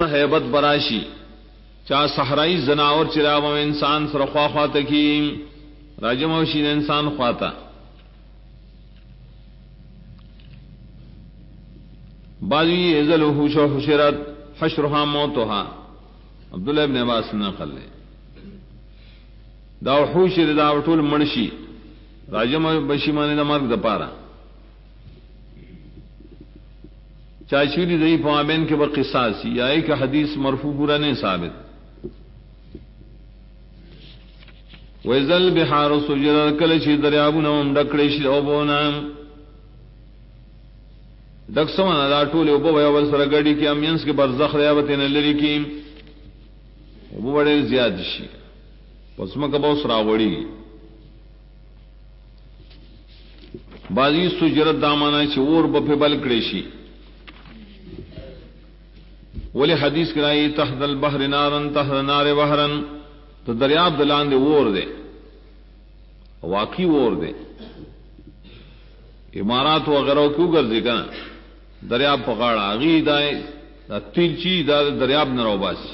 حیبت براشی چا صحرائی زناور چراو انسان سر خوا خوا تکیم راجم وشین انسان خواتا بعضی ازل وحوش و حشرت حشرها موتها عبداللہ ابن عباس نقل ہے دا وحوش دا وطول منشی راجم بشی مانے دا مرگ دا پارا چاچوری دئی پوابین کے بر قصاصی یا ایک حدیث مرفوع پورا نہیں ثابت ویزل بحار سجر کلشی دریابونم ڈکڑیشی اوبونا دکسوانا دا ٹولی اوبو بیاول سر گڑی کی امینس کے برزخ ریابتین لری کی اوبو بڑے زیاد شی پسمک باو سراغوڑی بازی سجرت دامانا چی اور بپی بلکڑیشی ولی حدیث کرائی تحت البحر نارن تحت نار بحرن تو دریاب دلان دے وور دے واقعی وور دے امارات وغیرہ کیوں گرزے کنا دریاب پکاڑا اگی دائے دا تیر چی دا دریاب نرو باسی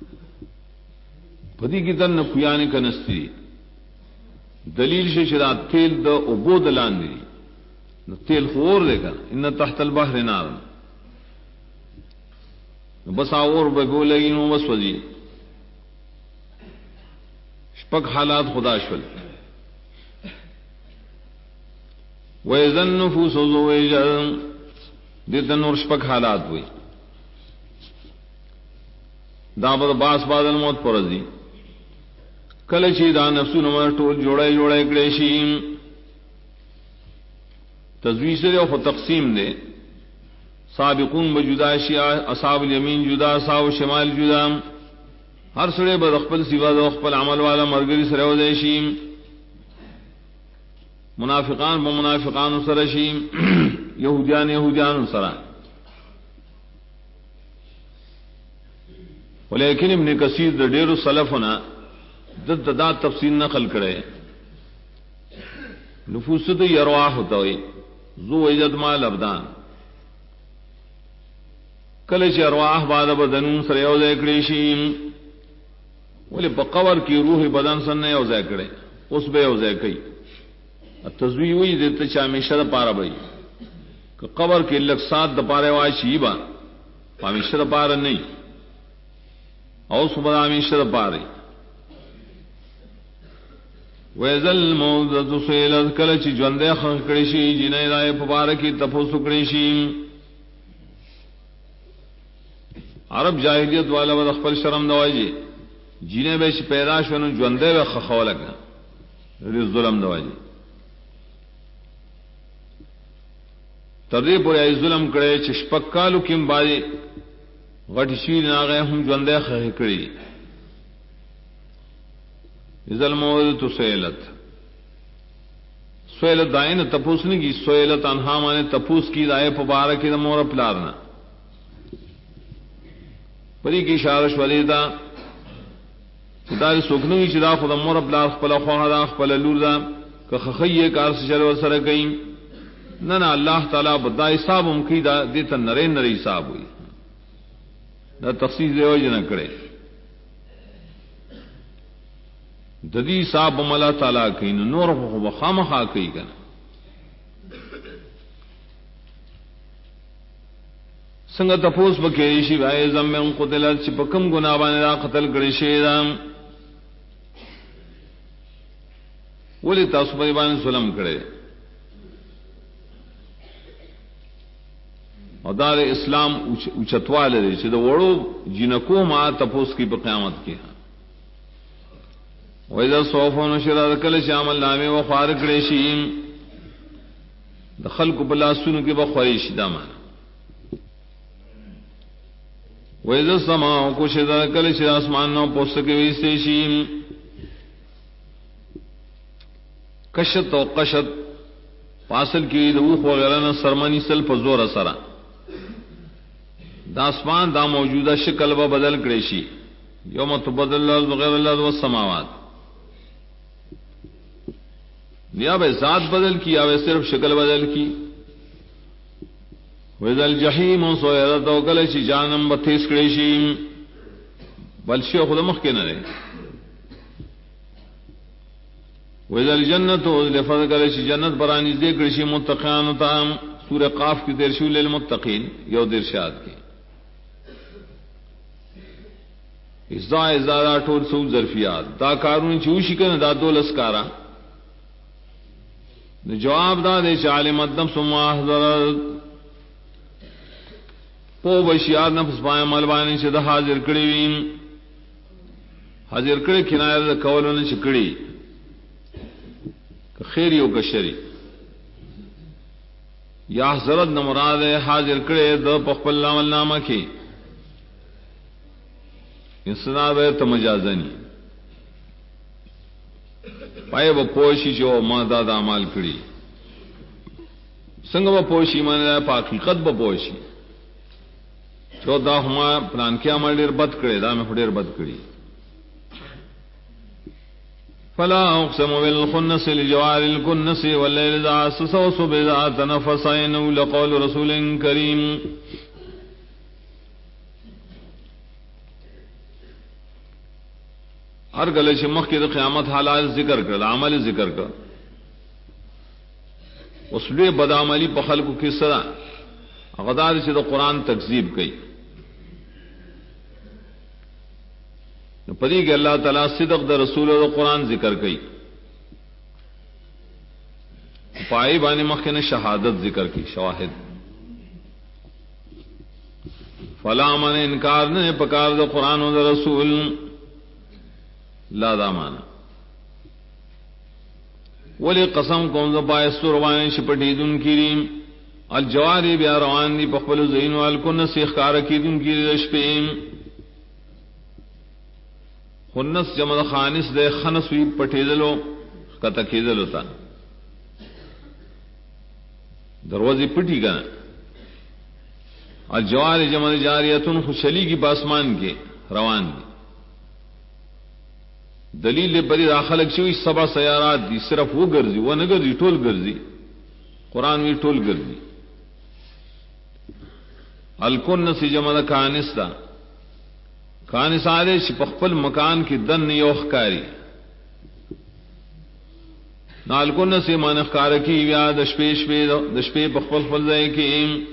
پدی کی تن نکویانی کنستی دلیل شدا تیل دا ابو دلان دی تیل خور دے کنا ان تحت البحر نارن بس اور بگو لگی نو بس وزی شپک حالات خدا شل ویزن نفوس زویجن دیتا نور شپک حالات ہوئی دابد باس بادل موت پرزی کلچی دا نفسو نمر ٹول جوڑے جوڑے کلیشیم تزویج سے دے تقسیم دے سابقون بجدا شیعہ اصحاب الیمین جدا اصحاب شمال جدا ہر سڑے بد اخپل سوا دو اخپل عمل والا مرگری سرو دیشیم منافقان بمنافقان سرشیم یہودیان سرا ولیکن ابن کثیر دا ډیرو سلفنا دا تفصیل نقل کرے نفوس تو یرواح ہوتا ہوئی ذو عجد مال ابدان کلچ ارواح بعد بدنون سر یو ځای کړی شي ولی په قبر کې روح بدن سره نه یو ځای کړي اوس به یو ځای کوي تزوی وی د ته چا میشر پاره وي که قبر کې لک سات د پاره وای شي با پامیشر پاره نه او صبح میشر پاره ویزل موذ سیل کلچ ژوندې خخ کړی شي جنې راي په بار کې تپوس کړی شي عرب جاہلیت والا ود خپل شرم نواجی جینے بے پیدا شونو ژوندې و خخول لگا ری ظلم نواجی تدری پر ای ظلم کړي چې شپکالو کیم باندې غټ شي ناغه هم ژوندې خخ کړي ذل موت تو سویلت دائن تپوس نے کی سویلت انہا مانے تپوس کی دائے پبارک دا مور پلارنا پری کی شارش ولیدہ ستاری سکنوی چدا خود مور پلار خپل خواہ دا خپل لور دا کہ خخیئے کار سے چلو سر گئی ننا اللہ تعالی بدا حساب امکی دا دیتا نرین نر حساب ہوئی دا تخصیص دے وجہ نہ کرے ددی صاحب ملا تعالی کین نور خو خامخا کوي کنه څنګه تاسو بکې شي وای زمم قتل چې په کوم ګناه باندې را قتل کړی شي دا ولې تاسو باندې ظلم کړی او دار اسلام اوچتواله دي چې د وړو جنکو ما تاسو کی په قیامت کې وَإِذَا صَوْفَ نُشِرَ کل شامل نامے و خوار کړي د خلق بلا سونو کې بخوري شي دا معنا وَإِذَا السَّمَاءُ كُشِطَتْ کل چې اسمان نو پوسټ کې وېستې شي کشت او قشت فاصل کې د وخ وغیرہ نه سرمنی سل په زور سره دا اسمان دا موجوده شکل به بدل کړي شي یوم تبدل الارض غیر الارض والسماوات یا بے ذات بدل کی یا بے صرف شکل بدل کی وَإِذَا الْجَحِيمُ سُعِرَتْ وَكَلَّ شِ جهنم بتیس کړي شي بل شي خود مخ کې نه لري. وَإِذَا الْجَنَّةُ أُزْلِفَتْ وَكَلَّ شِ جنت برانی دې کړي شي متقین تام سورہ قاف کی دیر شو للمتقین یو درشاد کی ازا ټول سو ظرفیات دا کارون چوشی کنه دا دولس کارا جواب دا دے چې عالم الدم ثم احضر پو بشیار نفس پای عمل باندې چې د حاضر کړي وین حاضر کړي کنایه کولونه چې کړي که خیر یو که شری یا حضرت نمراد حاضر کړي د خپل عمل نامه کې انسان به تمجازنی پای و پوشی جو ما دا اعمال کړي څنګه و پوشی معنی په حقیقت به پوشی جو دا هما پلان کې عمل ډیر بد کړي دا مې ډیر بد کړي. فلا اقسم بالخنس لجوار الكنس والليل اذا عسس والصبح اذا تنفس انه لقول رسول کریم. ہر گلے سے مخ کی قیامت حالات ذکر کر عمل ذکر کر اس لیے بدعملی پخل کو کس طرح غدار سے تو قرآن تکذیب کی پری کہ اللہ تعالیٰ صدق در رسول اور قرآن ذکر کی پائی بانی مخ نے شہادت ذکر کی شواہد فلا من انکار نے پکار دو قرآن و رسول لا دامانا ولی قسم کون ذا باعث روان شپٹی دن کیریم الجواری بیا روان دی پخبل زین والکن سیخ کار کی دن کیری رشپیم خنس جمد خانس دے خنس وی پٹی دلو کتا کی دلو تا دروازی پٹی گنا الجواری جمد جاریتن خوشلی کی پاسمان کے روان دی دلیل بری داخلک شوی سبا سیارات دی صرف وہ گرزی وہ نہ گرزی ٹول گرزی قرآن وی ٹول گرزی. الکن سی جمع کانس دا کانس آدھے پخپل مکان کی دن یوخ کاری نا الکن سی مانخ کارکی ویا دشپے پخپل فلزے کی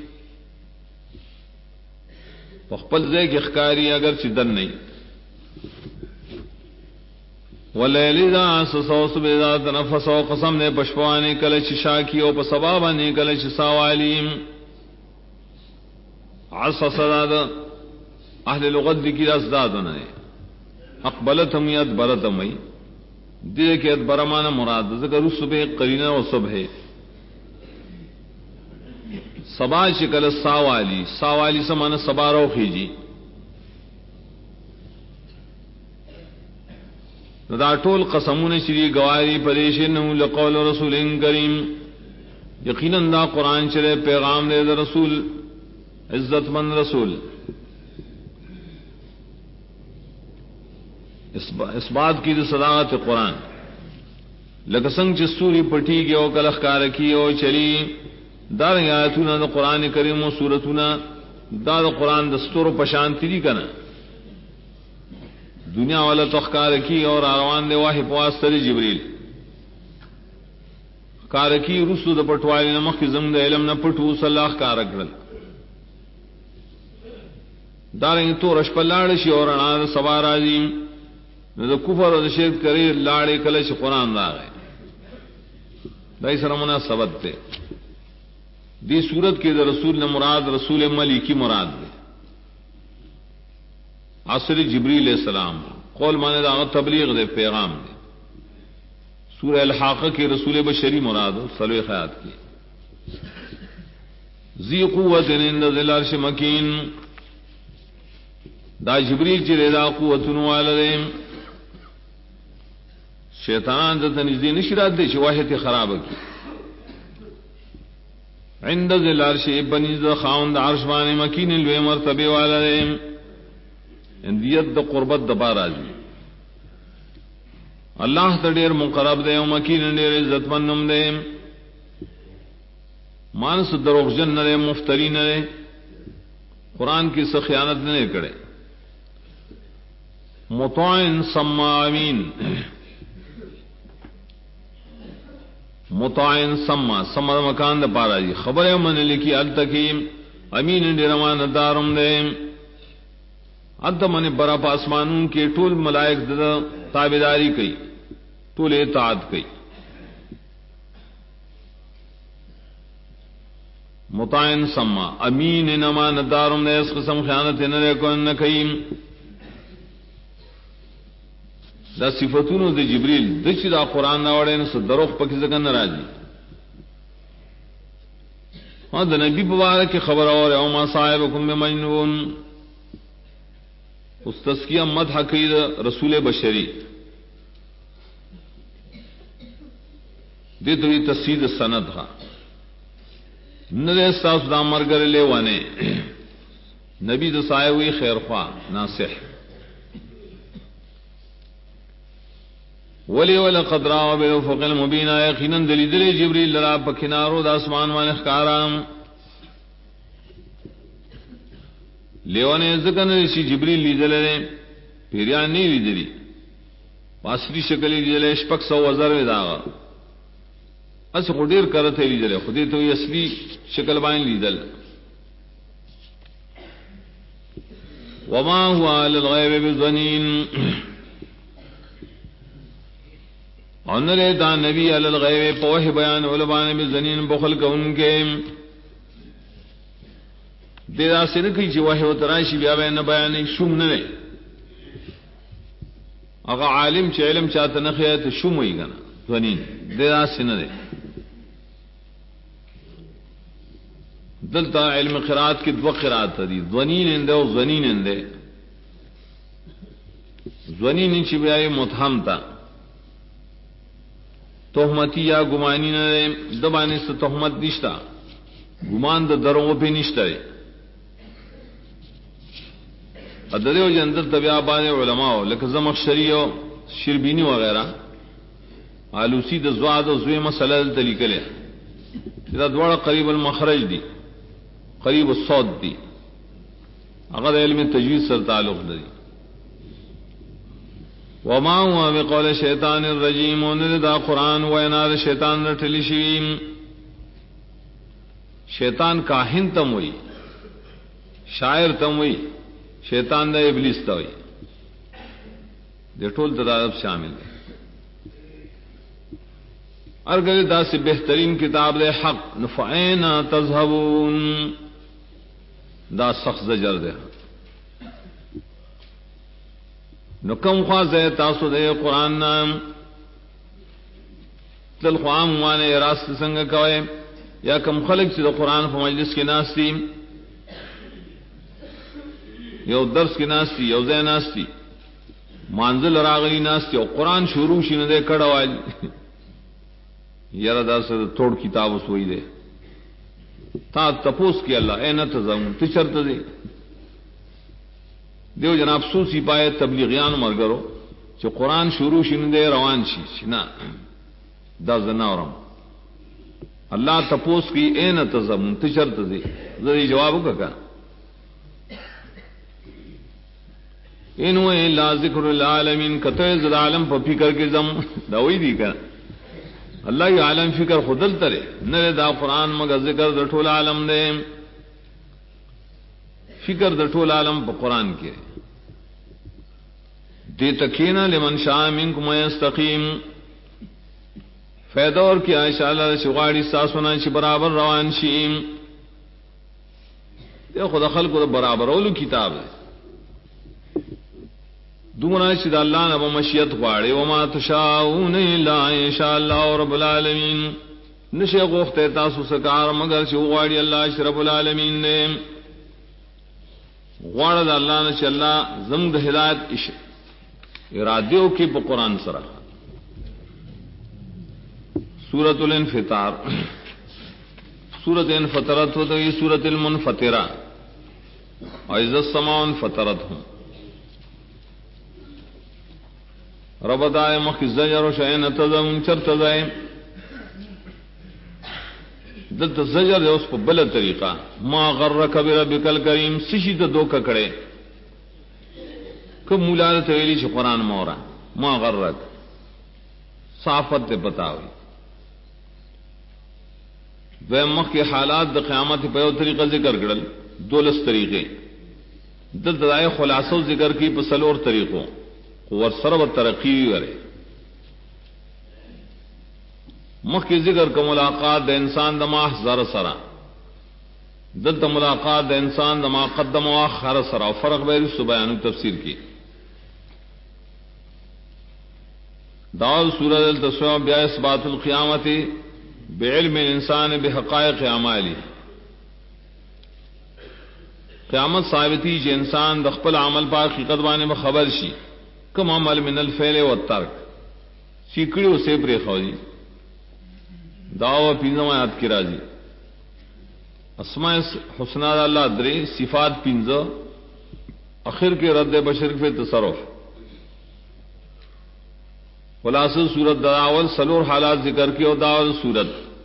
پخپل زے کی اخکاری اگر چی دن نہیں. واللیل اذا عسس والصبح اذا تنفس قسم نے پشپوانے کلچ شاکی او پسبابانے کلچ ساوالیم. عسس داد اہل لغت کی ازداد نے اقبلتم ادبرتم دے کے ادبرمانا مراد ذکر صبح قرینہ و صبح صبا شکل ساوالی ساوالی سمانا صبا رو خیجی دا ټول قسمونه شری گواری پریش نو لقول رسول کریم یقینا دا قرآن چرے پیغام دے دا رسول عزت مند رسول. اس بات کی صداقت قرآن لکسنگ چستوری پٹی گئے او کلخ کارکی او چلی دار آیتونا دا قرآن کریم و سورتونا دا قرآن دستور و پشانتی دی کنا دنیا والا تخکار کی اور آروان دے واحد پواستر جبریل کارکی رسو دا پٹوالی نمخ کی زمد علم نا پٹو صلاح کارکرل دارنگی تو رشپ لارشی اور اناد سوار آجیم دا کفر و دا شرک کری لارے کلش قرآن دا گئے دائی سرمنا ثبت تے دی صورت کے دا رسول نے مراد رسول ملیکی مراد دے عصر جبریل علیہ السلام قول مانے دا تبلیغ دے پیغام دے. سورہ الحاقہ کے رسول بشری مراد صلوہ خیات کی ذی قوت عند ذی العرش مکین دا جبریل چرے دا قوتن والدیم شیطان دا تنزدی نشرات دے شواہت خراب کی عند ذی العرش بنیز دا خاون دا عرش بانے مکین الوے مرتبے والدیم اندیت دا قربت دا بارازی اللہ تا دیر مقرب دے و مکین دیر عزت منم دے مانس دروغجن نہ رہے، مفتری نہ رہے، قرآن کی سخیانت نہ کرے. مطاع ثم امین، مطاع ثم مکان د پارا جی خبر من لکھی التقیم امین ڈرمان دارم دے اد من برا پاسمانوں کے ټول ملائک د تابعداری کی، ټول اطاعت کی. مطاع ثم امین نمان دارم دے، اس قسم خیانت نہ کو نہ کیم. دا صفتونو د جبریل د چې دا قرآن راوړی نو څه دروغ پکې ځکه نه راځي. د نبی په باره کې خبر اوره او ما صاحبکم بمجنون، اس تزکیہ مدح کوي د رسول بشری، دې ته تسید سند ها نه د استاس د امرګر لیوانه نبی د صاحب خیر خوا ناصح. ولی ولقد راوا بالافق المبین، یقینا دلیدل جبریل لرا پکنارو د اسمان باندې ښکارام. لیوانه ځکه چې جبریل لیدل نه پیریان نه لیدلی، پاسری شکل لیدل شپک سو وزر وداغه اس غډیر کرته لیدل، خودی ته اصلي شکل باندې لیدل. وما هو على الغیب بظنین، انرے دا نبی علی الغیب پوہ بیان علماء میں زنین بخل کا ان کے دیدا سرکی چی وحی و ترائشی بیا بیان شوم نہ اگر عالم چی علم چاہتا نخیت شوم ہوئی گنا زنین دیدا سن دے. دلتا علم قرآت کی دو قرآت دی، زنین اندے و زنین اندے. زنین چی بیائی متہم تا تہمتی یا گمانی نہ دبانے سے تہمت نشتا، گمان د دروں پہ نشتا ہے. ادرے و جندر طبیع بان علماء لکھ زمخشری و شربینی وغیرہ آلوسی د زواد و زوی مسئلہ طریقہ لے دا دوڑا قریب المخرج دی، قریب الصوت دی، اگر علم تجوید سر تعلق دی. وما هو بقول شیطان الرجیم، دا قرآن وینا شیطان رٹلی شویم. شیطان کاہن تم ہوئی، شاعر تم ہوئی، شیطان دا ابلیس تا ہوئی، دے ٹول تدارب شامل ہے. ارگر دا سے بہترین کتاب دے حق نفعینا تذہبون، دا سخت زجر دے. نو کم خواہ زی تاسو دے قرآن نام تل خوام وانے راست سنگ کوئے یا کم خلق چی دا قرآن پا مجلس کی ناستی، یو درس کی ناستی، یو زی ناستی، مانزل راغلی ناستی او قرآن شروع شی ندے کڑوالی یرا دا سر توڑ کتاب سوئی دے تا تپوس کی اللہ اے نتظم تچرت دے دیو جناب افسوسی پائے تبلیغیان مرگرو جو قرآن شروع شن دے روان شی نا دا زناورم اللہ تپوس کی اے نتظم تچرت دے ذری جواب کا انو الا ذکر العالمین کتے زد عالم پا فکر کے زم داوئی دی کا اللہ یہ عالم فکر خودل ترے نرے دا قرآن مگر ذکر دا ٹھول عالم دے فکر دا ٹھول عالم پا قرآن کے دے تکینا لمن شاء منکم یستقیم فیدور کی عائشہ اللہ شغاڑی ساسونا چی برابر روان شیم دے خدا خلق دا برابر اولو کتاب ہے دونا چی دا اللہ نبا مشیت غواڑے وما تشاؤون الا انشاء اللہ رب العالمین نشے غوختے تاسو سکار مگر چی غواڑی اللہ رب العالمین نے غواڑ دا اللہ نشے اللہ زمد ہدایت ارادیو کی پا قرآن سرا سورة الانفطار سورة انفطرت ہو تو یہ سورة المنفطرہ وَإِذَا السَّمَاءُ انفطرت ہوں رب دائے مخی زجر و شئین تزم چرت دائے دلتا زجر دے اس پا بلا طریقہ ما غرک بربک الکریم سشی تا دو ککڑے کب مولا تویلی چھ قرآن مورا ما غرک صافت تے پتا ہوئی دویم مخ کے حالات دا قیامت پہ یو طریقہ ذکر کرل دولس طریقے دلتا دائے خلاصو ذکر کی پسلور طریقوں ور سرب ترقی ورے مخ کی ذکر کا ملاقات دا انسان دما زر سرا دلتا ملاقات دا انسان دما قدم و آخر سرا فرق بیر سبیانو تفسیر کی دعال سورہ دلتا سوہ بیا اثبات القیامت بعلم الانسان بحقائق اعمالی قیامت ثابتی جو انسان دخپل عمل پا حقیقت بانے میں خبر شی کم عمل من الفعل والترک سیکڑی اسے پری خوزی دعوی پینزم آیات کی راضی اسماء حسنہ اللہ درے صفات پینزہ اخر کے رد بشر پہ تصرف خلاصہ صورت داول سلور حالات ذکر کی اور داول صورت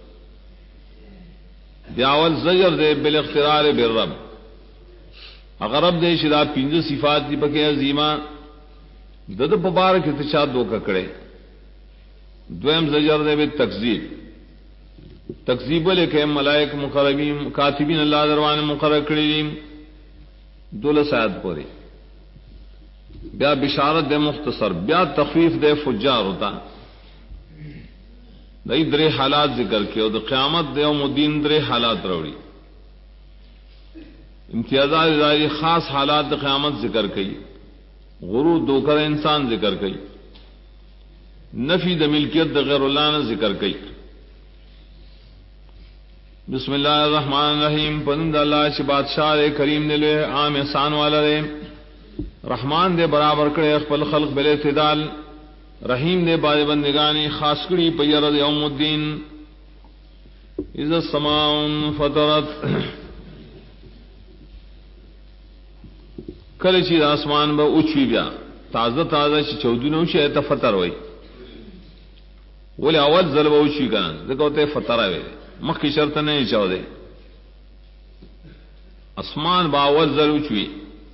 داول زجر دے بالاخترار بالرب اگر رب دے شدا پینزہ صفات دی پکے عظیمہ دد مبارک اتشاد دو ککڑے دویم زجر دے بے تکذیب تکذیب لکھے ملائک مقربین کاتبین اللہ دروان مقرر کریم دولس آیات پوری بیا بشارت دے مختصر بیا تخفیف دے فجار ہوتا دئی درے حالات ذکر کے اور قیامت دے یوم الدین درے حالات روڑی امتیازات اداری خاص حالات قیامت ذکر کئی غرور دوکر انسان ذکر کئی نفی د ملکیت د غیر اللہ نے ذکر کئی بسم اللہ الرحمن الرحیم پنند اللہ چ بادشاہ رے کریم نے لے عام احسان والا رے رحمان دے برابر کرے خپل خلق بل اعتدال رحیم دے بارے بندگانی خاص کڑی پیر یوم الدین اذا السماء فطرت کله چې آسمان به اوچوي بیا تازه تازه چې چودونو شي ته فطر وای ولې اول ځل به اوچوي کنه ځکه ته فطر وای مخکې شرط نه چاو دی اسمان با اول ځل اوچوي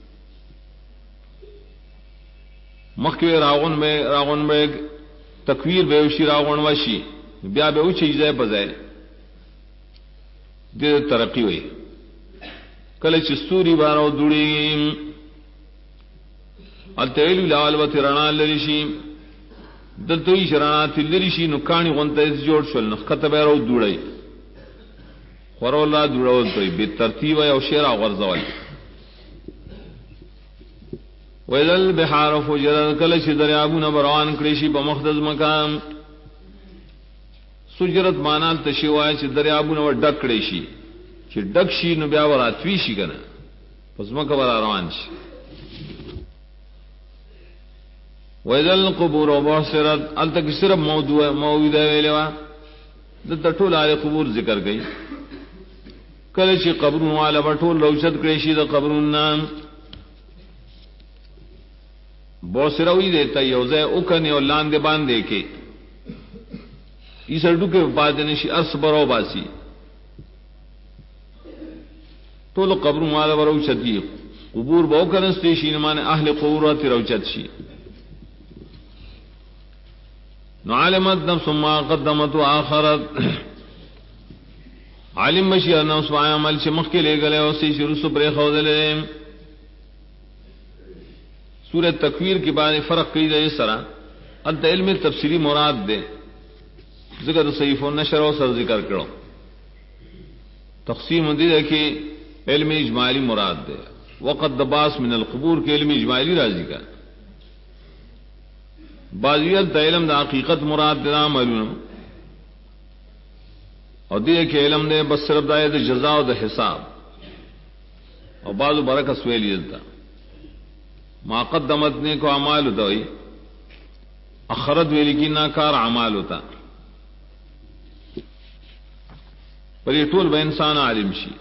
مخکې راغون به تکویر به وشي راغون وشي بیا به اوچي ځای په ځای د ترقی وای کله چې ستوري بارو دوړي التویل لاول و ترنا لریشی دلتوی شرانا تلریشی نکانی غنطه از جوڑ شل نخکت بیرو دوڑی خورو اللہ دوڑول توی بی ترتیب یو شیرا غرزوال ویدل بحار فجرد کلش دریابون بروان کریشی پا مخدز مکان سجرت مانال تشیوائی چی دریابون و ڈک کریشی چی ڈک شی نو بیا وراتوی شی کنا پس مکا برا روان شی وَإِذَا الْقُبُورُ بُعْثِرَتْ ال تک صرف موعود ویلوا د ټول علی قبور ذکر گئی کله چې قبرونو والا ټول روشت کړي شي د قبرونو بوسروي دیتا یوزه او کنه لاندې باندې کې ایسړو کې بعد نشي ارس برو باسي ټول قبرونو والا روشت دي قبور بو کنه شي نه معنی اهل قبورات روشت شي نو علمت نفس ما قدمت و آخرت علم بشی نفس ما عمل چھ مخ کے لے گلے اسی شروع سپرے خوض لے سورہ تکویر کی بارے فرق کی جائے سرا انت علم تفسیری مراد دے ذکر صحیف و نشر و سر ذکر کرو تقسیم دی ہے کہ علم اجمالی مراد دے وقت دباس من القبور کے علم اجمالی راضی کا بعضیت دا علم دا حقیقت مراد دا معلوم اور دیئے کہ علم دے بس صرف دا جزا و دا حساب اور بعض برکت سویلیت دا ما قدمت نے کو اعمال ہوتا ہوئی اخرت ویلی کی ناکار اعمال ہوتا پر یہ طول با انسان عالم شی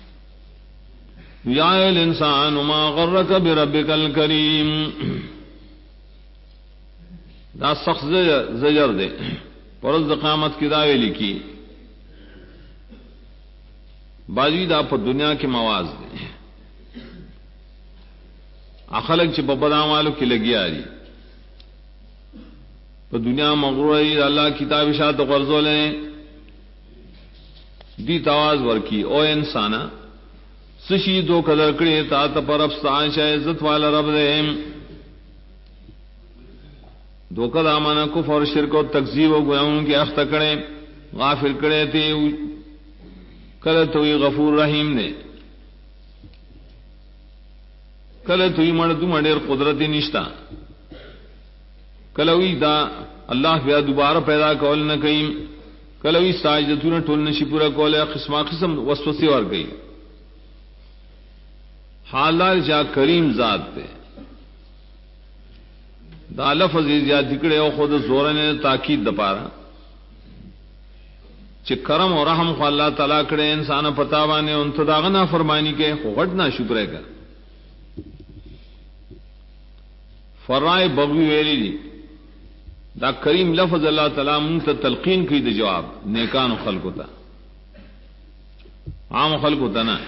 یا الانسان ما غرک بربک الکریم دا سخت زجر دے پرز قیامت کی دعوی لکی بازی دا په دنیا کې مواز دي اخلق چې په بدعمالو کې لګیا دي په دنیا مغرور دي الله کتاب شاته غرزولې دی تواز ورکی او انسانا سشی دو قدر کړي تا ته پر افسان شه عزت والا رب دې دوکا دامانا کفر اور شرک و تکذیب و گناہوں کے اخت کڑے غافل کڑے تھے کلت ہوئی غفور رحیم نے کلت ہوئی مردو مڈیر قدرتی نشتا کلوی دا اللہ بیا دوبارہ پیدا کول نہ کئ کلوی ساجدتون ټول نشي پورا کوله قسمه قسم وسوسه ور گئی حالات جا کریم ذات تے دا لفظ زیادہ کڑے او خود زور نے تاکید دپارا چې کرم اور رحم خو اللہ تعالی کڑے انسان پتا بانے ان تداغنا فرمانی کے غټنا شکر ہے کر فرائے بغوی ویلی دی دا کریم لفظ اللہ تعالی منت تلقین کی دی جواب نیکان خلق ہوتا عام خلق ہوتا نا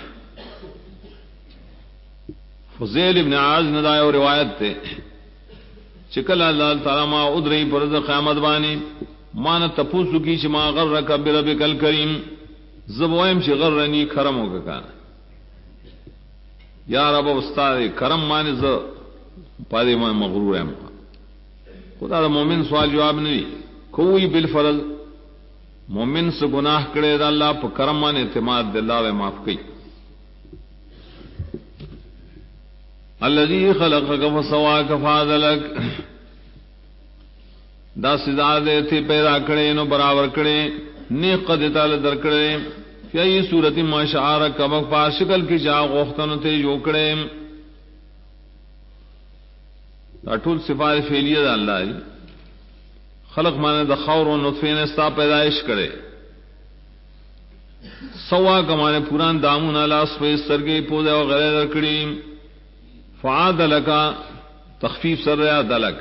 فضیل ابن عاز ندائے و روایت تے چکل اللہ تعالی ما ادرئی پرد قیامت بانی مانا تپوسو کی چما غرک بربک الکریم زبوائم چی غرنی کرمو کا کانا یا رب استاد کرم مانے ز پادے میں مغرور ہے خدا دا مومن سوال جواب نہیں کوئی بالفرض مومن سے گناہ کرے دا اللہ پا کرم مانے اعتماد دے اللہ و معاف کی الذی خلقک فسواک فعدلک دا سزا دے تھے پیدا کرے نو برابر کرے نیک قد تعالی در کرے یا یہ صورت ما شعار کبک پا شکل کی جا غوختن تے جو کرے دا ټول صفات فعلیہ دا اللہ ہے خلق مانے دا خور و نطفے نے ستا پیدائش کرے سوا کمانے پوران دامون علاس پہ سرگی پودے وغیرہ در کری فعادلکا تخفیف سر رہا دلک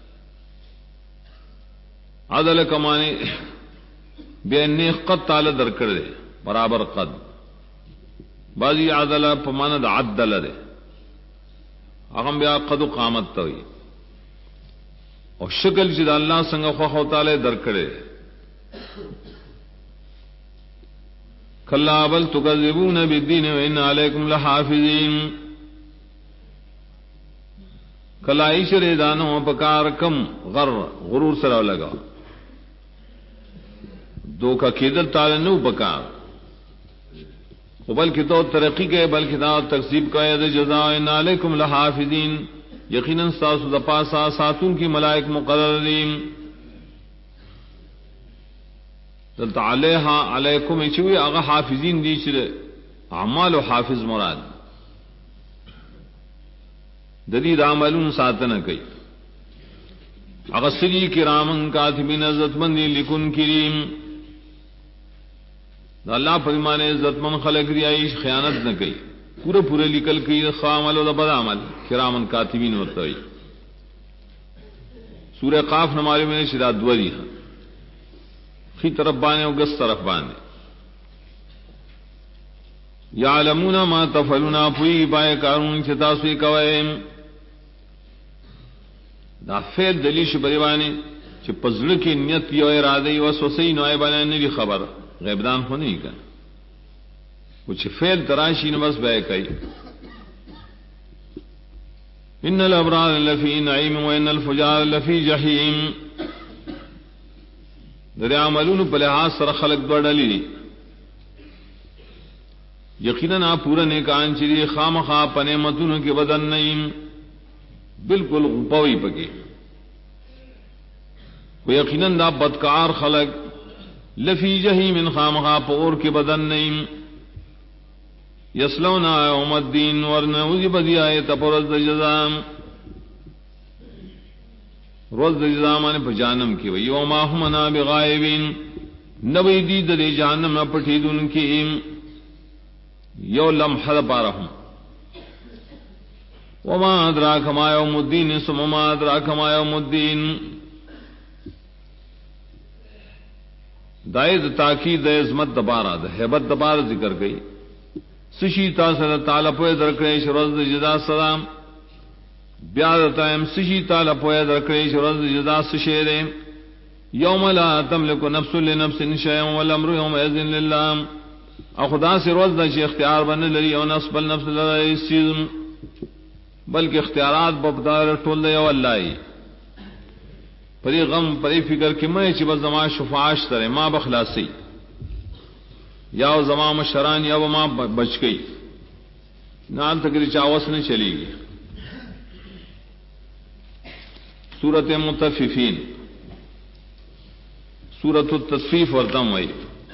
عدل کمانے بے نیک قد تعالی در کرے برابر قد بعضی عدل پماند عدل دے اغم بیا قد و قامت توئی اور شکل جد اللہ سنگا خواہ تعالی در کرے کلا بل تکذبون بالدین وان علیکم لحافظین کلا ایشر دانو پکار کم غرور سرا لگا دو کا کیدل تعالی نو پکار بلکہ تو ترقی کے بلکہ دا تکذیب کا ہے جزاء ان علیکم لحافظین یقیناً ساسو دا پاسا ساتون کی ملائک مقررین دلتا علیہا علیکم چوی اغا حافظین دی چرے اعمال و حافظ مراد ددید عملون ساتنا کئی اغا سری کرامن کاتبین عزت مندی لکن کریم دا اللہ فرمانے عزت من خلق ریائش خیانت نہ کئی پورے پورے لکل کئی خامل و دا بد عمل کرامن کاتبین ہوتا ہوئی سورہ قاف نمارے میں شداد دوری ہاں خی طرف بانے و گس طرف بانے یعلمون ما تفعلون پوئی پائے کارون چتاسوی کوئیم دا فیل دلیش بریوانے چھ پزڑ کی نیت یو ارادی وسوسی نوائے بانے نہیں خبر غیبدان ہو نہیں کر کچھ فیل تراشی نبس بے کئی ان الابرار لفی نعیم وان الفجار لفی جحیم در عملون پلحاظ سر خلق دو ڈلی یقیناً پورا نیکان چری خام خواب پنعمتون کے بدن نعیم بالکل غپوی پکے کو یقیناً دا بدکار خلق لفی جہیم خام خواب اور کے بدن نعیم یسلونا یوم الدین ورنوزی بدی آئے تپرز جزام روز جزام آنے پر جانم کی وی وما ہمنا بغائبین نبی دید دے جانم نہ پٹھید ان کی یو لمحہ پارہم وما ادراک ما یوم الدین ثم ما ادراک ما یوم الدین دائد تاکید عظمت دبارہ حیبت دبارہ ذکر گئی سشی تاسر تعالی پوی درکړې شروز جزا سلام بیا تایم سشی تعالی پوی درکړې شروز جزا سشیره یوم لا تملک نفس لنفس شیئا والامر یومئذ لله او خدا سے روز د اختیار باندې لري او نفس بل نفس لري سیزم بلکہ اختیارات بابدار ټول دی او الله پری غم پری فکر کې مې چې بس زما شفاعت ترې ما بخلاصي یا زما مشران یا ما بچ گئی نال تکری چاوس نے چلی گئی. سورۃ مطففین سورۃ التصفیف ورتم وئی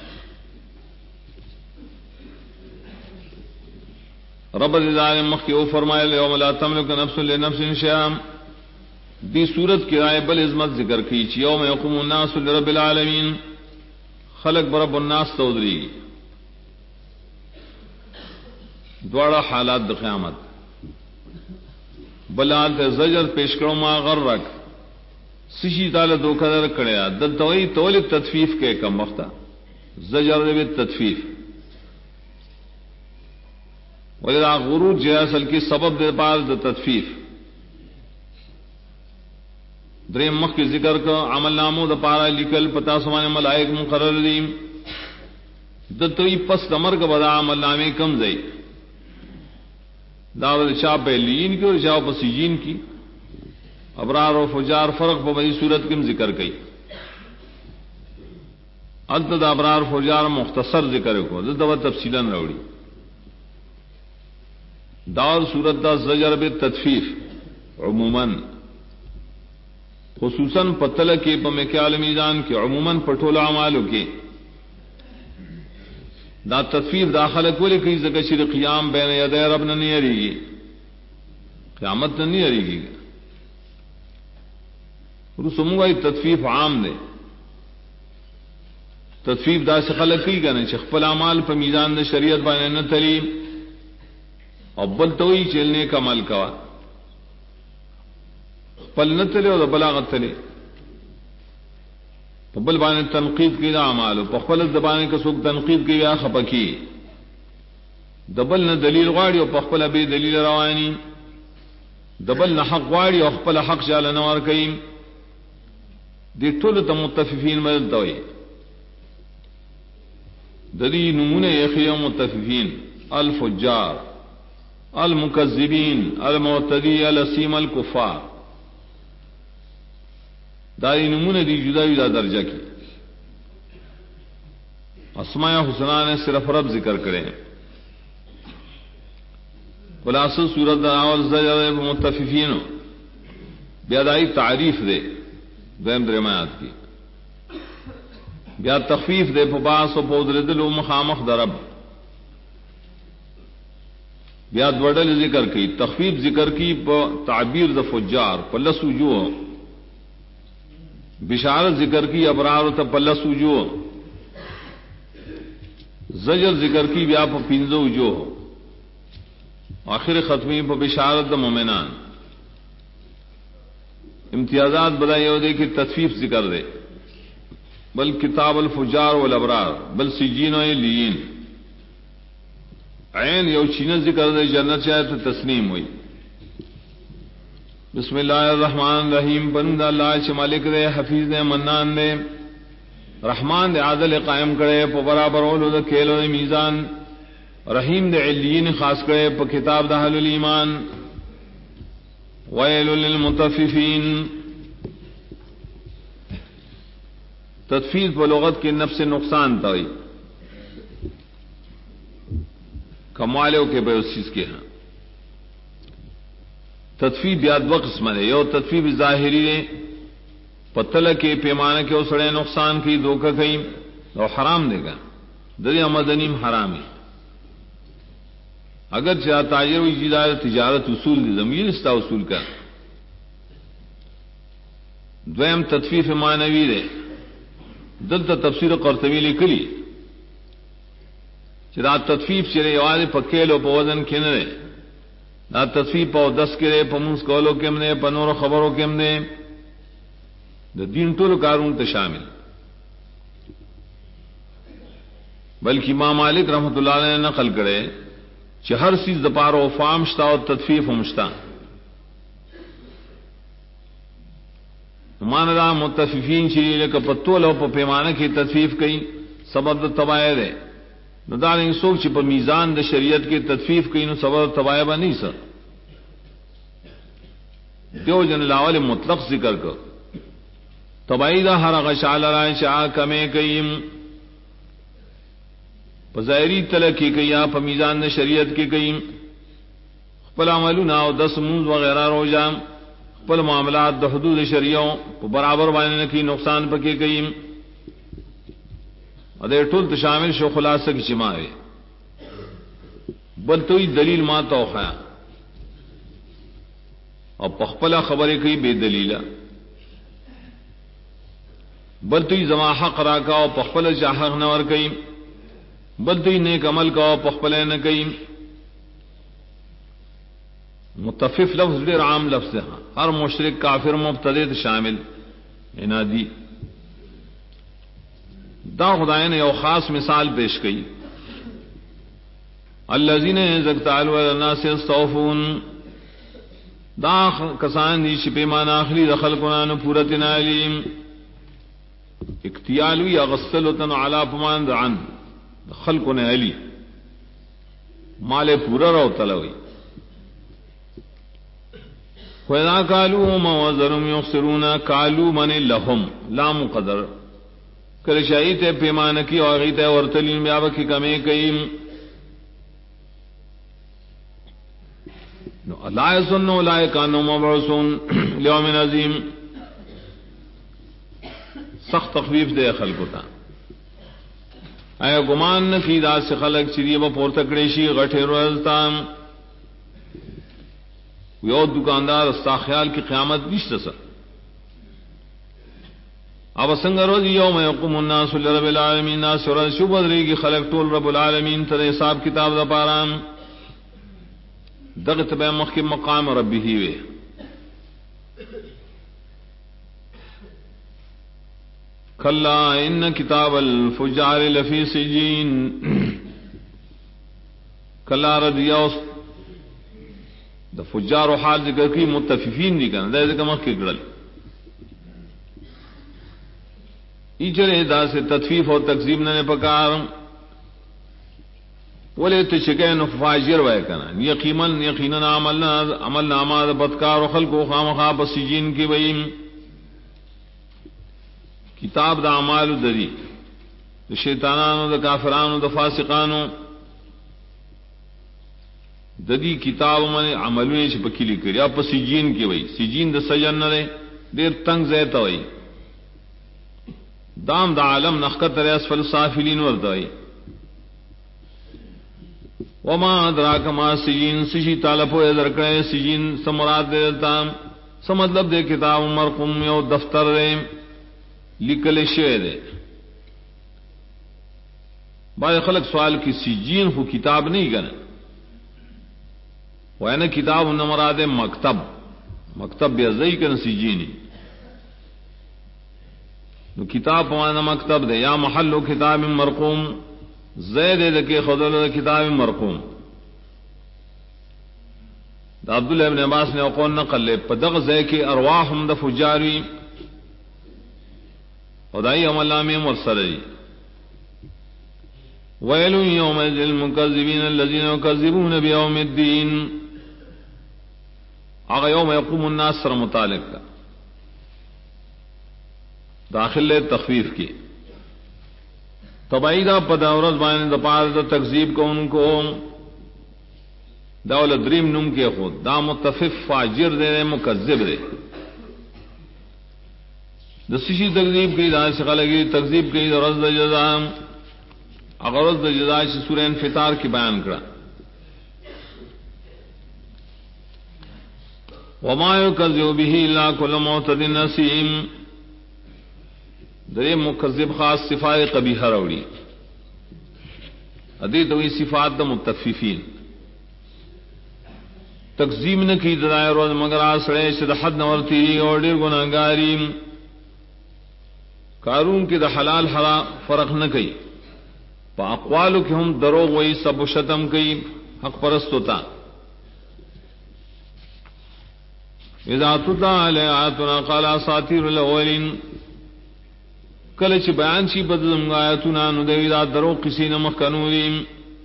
رب العزت مخ او فرمائے یوم لا تملک نفس لنفس شیئا دی صورت کی رائے بل عظمت ذکر کی چ یوم یقوم الناس لرب العالمین خلق برب الناس تودری دوڑا حالات د قیامت بلال تے زجر پیش کرو ما غرک سشی تعالی دھوکہ در کڑیا دلتوئی تول تطفیف کے کم وقتا زجر دے تطفیف ولذا غرور جو اصل کی سبب دے پار د تطفیف دریم مخ کی ذکر کا عمل نامو د پارا لکل پتا سمان ملائک مقرر دیم دلتوئی پس دمر کا بدا عمل نامے کم زئی دعوت شاہ پہلین کی اور شاہ پسیجین کی ابرار و فجار فرق پہ بڑی صورت کم ذکر کی انت ابرار فجار مختصر ذکر کو دعوت تفصیلا روڑی دار صورت دا زجر بالتطفیف عموماً خصوصاً پتل کے پمکیال میزان کے عموماً پٹھول اعمالوں کے دا تطفیف داخل کولی کئی زکشر قیام بین یدی رب نہیں اری گی قیامت نہیں اری گی رسومگا تطفیف عام دے تطفیف دا سے خلق کی گنے چھ خپل اعمال پر میزان دے شریعت باندې نہ تلی اول توئی چلنے کا عمل کوا پل نہ تلے اور بلاغت تلے بل بانے تنقید کی دا اعمال پخپل زبانے کا سوک تنقید کی یا خپکی دبل نہ دلیل غاڑی اور پخپل بے دلیل روانی دبل نہ حق غاڑی اور خپل حق شال نوار کئیم دی ټول ته متففین مدلتا ہوئی ددی نمونے یخی متففین الفجار المکذبین المعتدی الاسیم الکفار داری نمونے دی جدا جدا درجہ کی اسماء حسنہ نے صرف رب ذکر کرے ہیں خلاصہ سورت اول زجر متففین بیادائی تعریف دے دویم درمیات کی بیا تخفیف دے پباس و پودر دل و مخامخ درب بیا دوڑل ذکر کی تخفیف ذکر کی پا تعبیر د فجار پلس وجوہ بشارت ذکر کی ابرار تا پلس وجوہ زجر ذکر کی بیا پا پینزو وجوہ آخر ختمی پا بشارت دا مومنان امتیازات بدائی ہو دے کہ تطفیف ذکر دے بل کتاب الفجار والابرار بل سجین و لیین عین یو چینہ ذکر دے جنت چاہے تو تسلیم ہوئی بسم اللہ الرحمن الرحیم بند اللہ چھ مالک دے حفیظ دے منان دے رحمان دے عادل قائم کرے پا برابر اولو دے کھیلو دے میزان رحیم دے علیین خاص کرے پا کتاب دا حل الایمان ویل للمطففین تطفیف پر لغت کے نفس نقصان تائی کمالوں کے بے اس چیز کے ہاں تطفیف بیاد دو قسم ہے یو تطفیف ظاہری نے پتل کے پیمانے کے اسڑے نقصان کی دھوکہ کہیں اور حرام دے گا دریا مدنیم حرام ہے اگر چاہ تاجر ہوئی جدار تجارت اصول دی ضمیر استا اصول کا دویم تطفیف معنوی دے دلتا تفسیر قرطبی لکلی چرا تطفیف چرے یوازے پکیلو پا وزن کھنے دا تطفیف پا دس کرے پا منس کولو کم دے پا نور خبرو کم دے دا دین طول کارون تا شامل بلکہ امام مالک رحمت اللہ علیہ نے نقل کرے چې هر سیز د پاره او فام شتا او تطفیف هم شتا. ماندا متففین چې لکه په تول او په پیمانه کې تطفیف کوي سبب د تباہی ده. نو دا نه څوک چې په میزان د شریعت کې تطفیف کوي نو سبب تباہی به نه سر. دیو جن لاول مطلق ذکر کر تباہی دا ہر غشال را شاہ کمے کئیم پظاہری تلکی کیا په میزان د شریعت کې کئیم خپل عملونه او 10 منځ وغیرہ روزه خپل معاملات د حدود شریعو په برابر باندې نه کی نقصان پکې کئیم ا دې ټول ته شامل شو خلاصه کې جماوي بل توي دلیل ما توخا او پخپلا خبرې کوي بے دلیلا بل توي زما حق راکا او پخپل جاهغ نور کوي بل توي نیک عمل کا او پخپل نه کوي. متفف لفظ ډیر عام لفظ ہے ہر مشرک کافر مبتدع شامل انادی. دا خدای نے یو خاص مثال پیش کی الذین یذکرون الناس یستوفون دا کسان دی شپې مان اخری دخل قرآن پورتن علیم اکتیالو یا غسلتن علی پمان عن خلقن علی مال پورا رو تلوی وَإِذَا كَالُوهُمْ أَوْ وَزَنُهُمْ يُخْسِرُونَ كَالُوا مَنِ لَهُمْ لا مقدر کل شاہی تے پیمان کی اور غیتے ورتلین بیابا کی کمی کئیم لا يظن اولئک انهم مبعوثون لیوم عظیم. سخت تخویف دے خلقو تا اے گمان نکی دا سے خلق چریے با پورتکڑیشی غٹے روزتام یو دکاندار استا خیال کی قیامت نشتا سا اب سنگ روز یوم یقوم الناس لرب العالمین ناس روز شو بدرے کی خلق طول رب العالمین تر حساب کتاب دا پارام دغت بے مخی مقام ربی ہی وے. کلا ان کتاب الفجار لفی سجین کلا رضیاؤ دا فجار و حال ذکر کی متففین دی کنا دا ذکر مخی گرل ایچرے دا سے تطفیف اور تقزیب نے پکار ولی تشکین فاجر وے کنا یقینا عمل نامہ بدکار و خلق و خامخا بسجین کی ویم کتاب دا اعمال دری دا شیطانانو دا کافرانو دا فاسقانو ددی کتاب من عملوی چھ پکیلی کری اپ سجین کی وئی سجین د سجن نہ دیر تنگ زیتا وئی دام دا عالم نخت ر اسفل سافلین ورتائی وما ادراک ما سجین سجی طالب و درکے سجین سمراد دیتا سم مطلب دے کتاب مرقوم یو دفتر دے لکل شے دے. بعض خلق سوال کی سجین ہو کتاب نہیں کنا وینا کتاب مراد مکتب مکتب بیزئی کن سجینی نو کتاب وانا مکتب دے یا محل کتاب مرقوم زید دے خدل کتاب مرقوم. دا عبداللہ ابن عباس نے اقول نقل لے پدغ زے کے ارواحم دا فجاروی خدائی عملہ میں مرسلی ویل یوم للمکذبین الذین یکذبون بیوم الدین. آغا یوم یقوم الناس سر متعلق کا داخل تخفیف کی تبعیدہ پدورت بائن دپار دا تکذیب کو ان کو دولت دریم نم کے خود دا متفف فاجر دے مکذب دے دسیشی تکذیب کی دا سکھا لگی تکذیب کی دا رزد جزام اگر رزد جزا سے سورہ انفطار کی بیان کرا وما يكذب به الا كل معتد نسیم. درے مکذب خاص صفات قبیحہ روڑی ادیت ہوئی صفات دا متففین تقزیم نہ کی درائے روز مگر آسڑے سے دا حد نورتی اور دیر گناہگاری قارون کی دا حلال حرام فرق نہ کی پا اقوالو کی ہم دروغ وئی سب شتم کی حق پرست ہوتا اذا تتلى علیہ آیاتنا قال اساطیر الاولین کله چې بیان شي بدلم آیاتنا نو دوی دا درو قصې نه مخکنو دي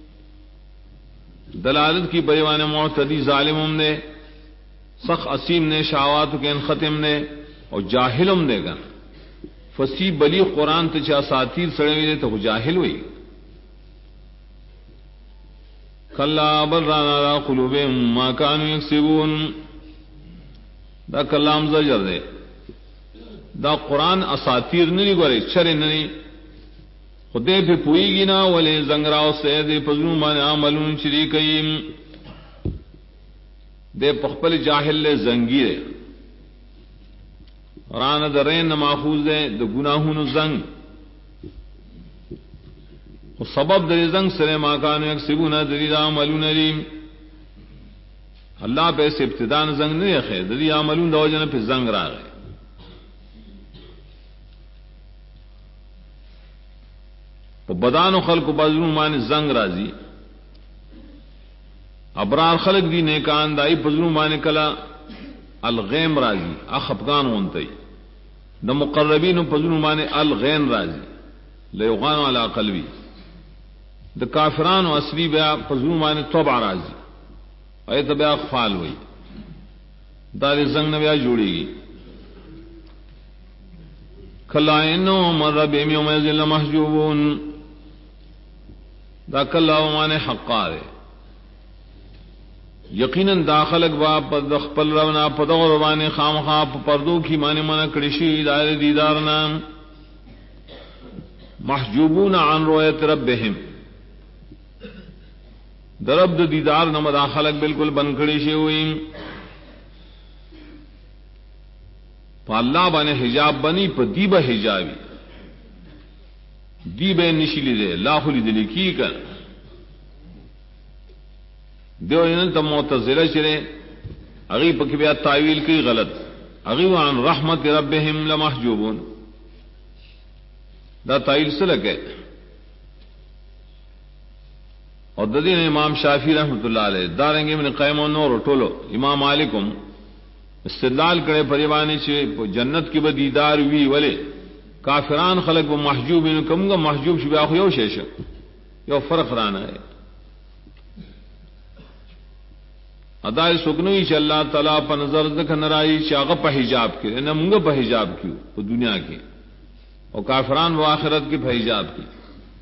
دلالت کی بیان معتدی ظالمم نے سخ اسیم نے شہوات کے ختم نے اور جاہلم نے گا فصیح بلی قرآن تے چا اساطیر سڑے ہوئے تو جاہل ہوئی کلا بل رانا علی قلوبہم ما كانوا یکسبون دا کلام زجر دے دا قرآن اساطیر نہیں گورے شر نہیں خدے پہ پوئی گی نا ولے زنگراو سے دے پزنو مان عملون شریکیم دے پخپل جاہل لے زنگی دے رانا دا رین ماخوذ دے دا گناہون زنگ و سبب دے زنگ سرے ماکانو یکسبونا دری دا عملون علیم اللہ پہ سے ابتدان زنگ نہیں رکھے دری عملون دا وجہ پہ زنگ را گئے بدان و خلق بازنو مان زنگ رازی ابرار خلق دی نیکان دائی بزنو مان کلا الغیم رازی اخفقان ہونتائی دا مقربین و بزنو مان الغین رازی لیوغان علا قلبی دا کافران و اصلی بیا بزنو مان طبع رازی ایتا بیا اخفال ہوئی دار زنگ نبیا جوڑی گی کلا انو مر بیم یوم یزل محجوبون دا کلا ومانے حقا دے یقیناً داخل اقباب خپل رونا پدغ روانے خام خواب پردو کی مانے مانا کڑشی دائر دیدارنا محجوبون عن رویت ربہم درب دا دیدار نما داخلق بالکل بن کڑشی ہوئی پا اللہ بانے حجاب بنی پا دیبا حجابی دی بے نشیلی دے لا خلی دلی کی کر دیو انتا معتزلہ چرے اغی پکی بیا تعویل کی غلط اغی وعن رحمت ربهم لمحجوبون دا تعویل سلک ہے اور ددین امام شافی رحمت اللہ علیہ دارنگی من قیم و نور ٹولو امام مالکم استدلال کرے پریبانی چھے جنت کی بدیدار وی ولے کافران خلق و محجوب ان کم گا محجوب شبہ خو یو شیش یو فرق رانا ہے ادائی سکنوی چھ اللہ تعالیٰ پا نظر دکھ نرائی چاگا پا حجاب کی انہا منگا پا حجاب کیو پا دنیا کی اور کافران و آخرت کی پا حجاب کی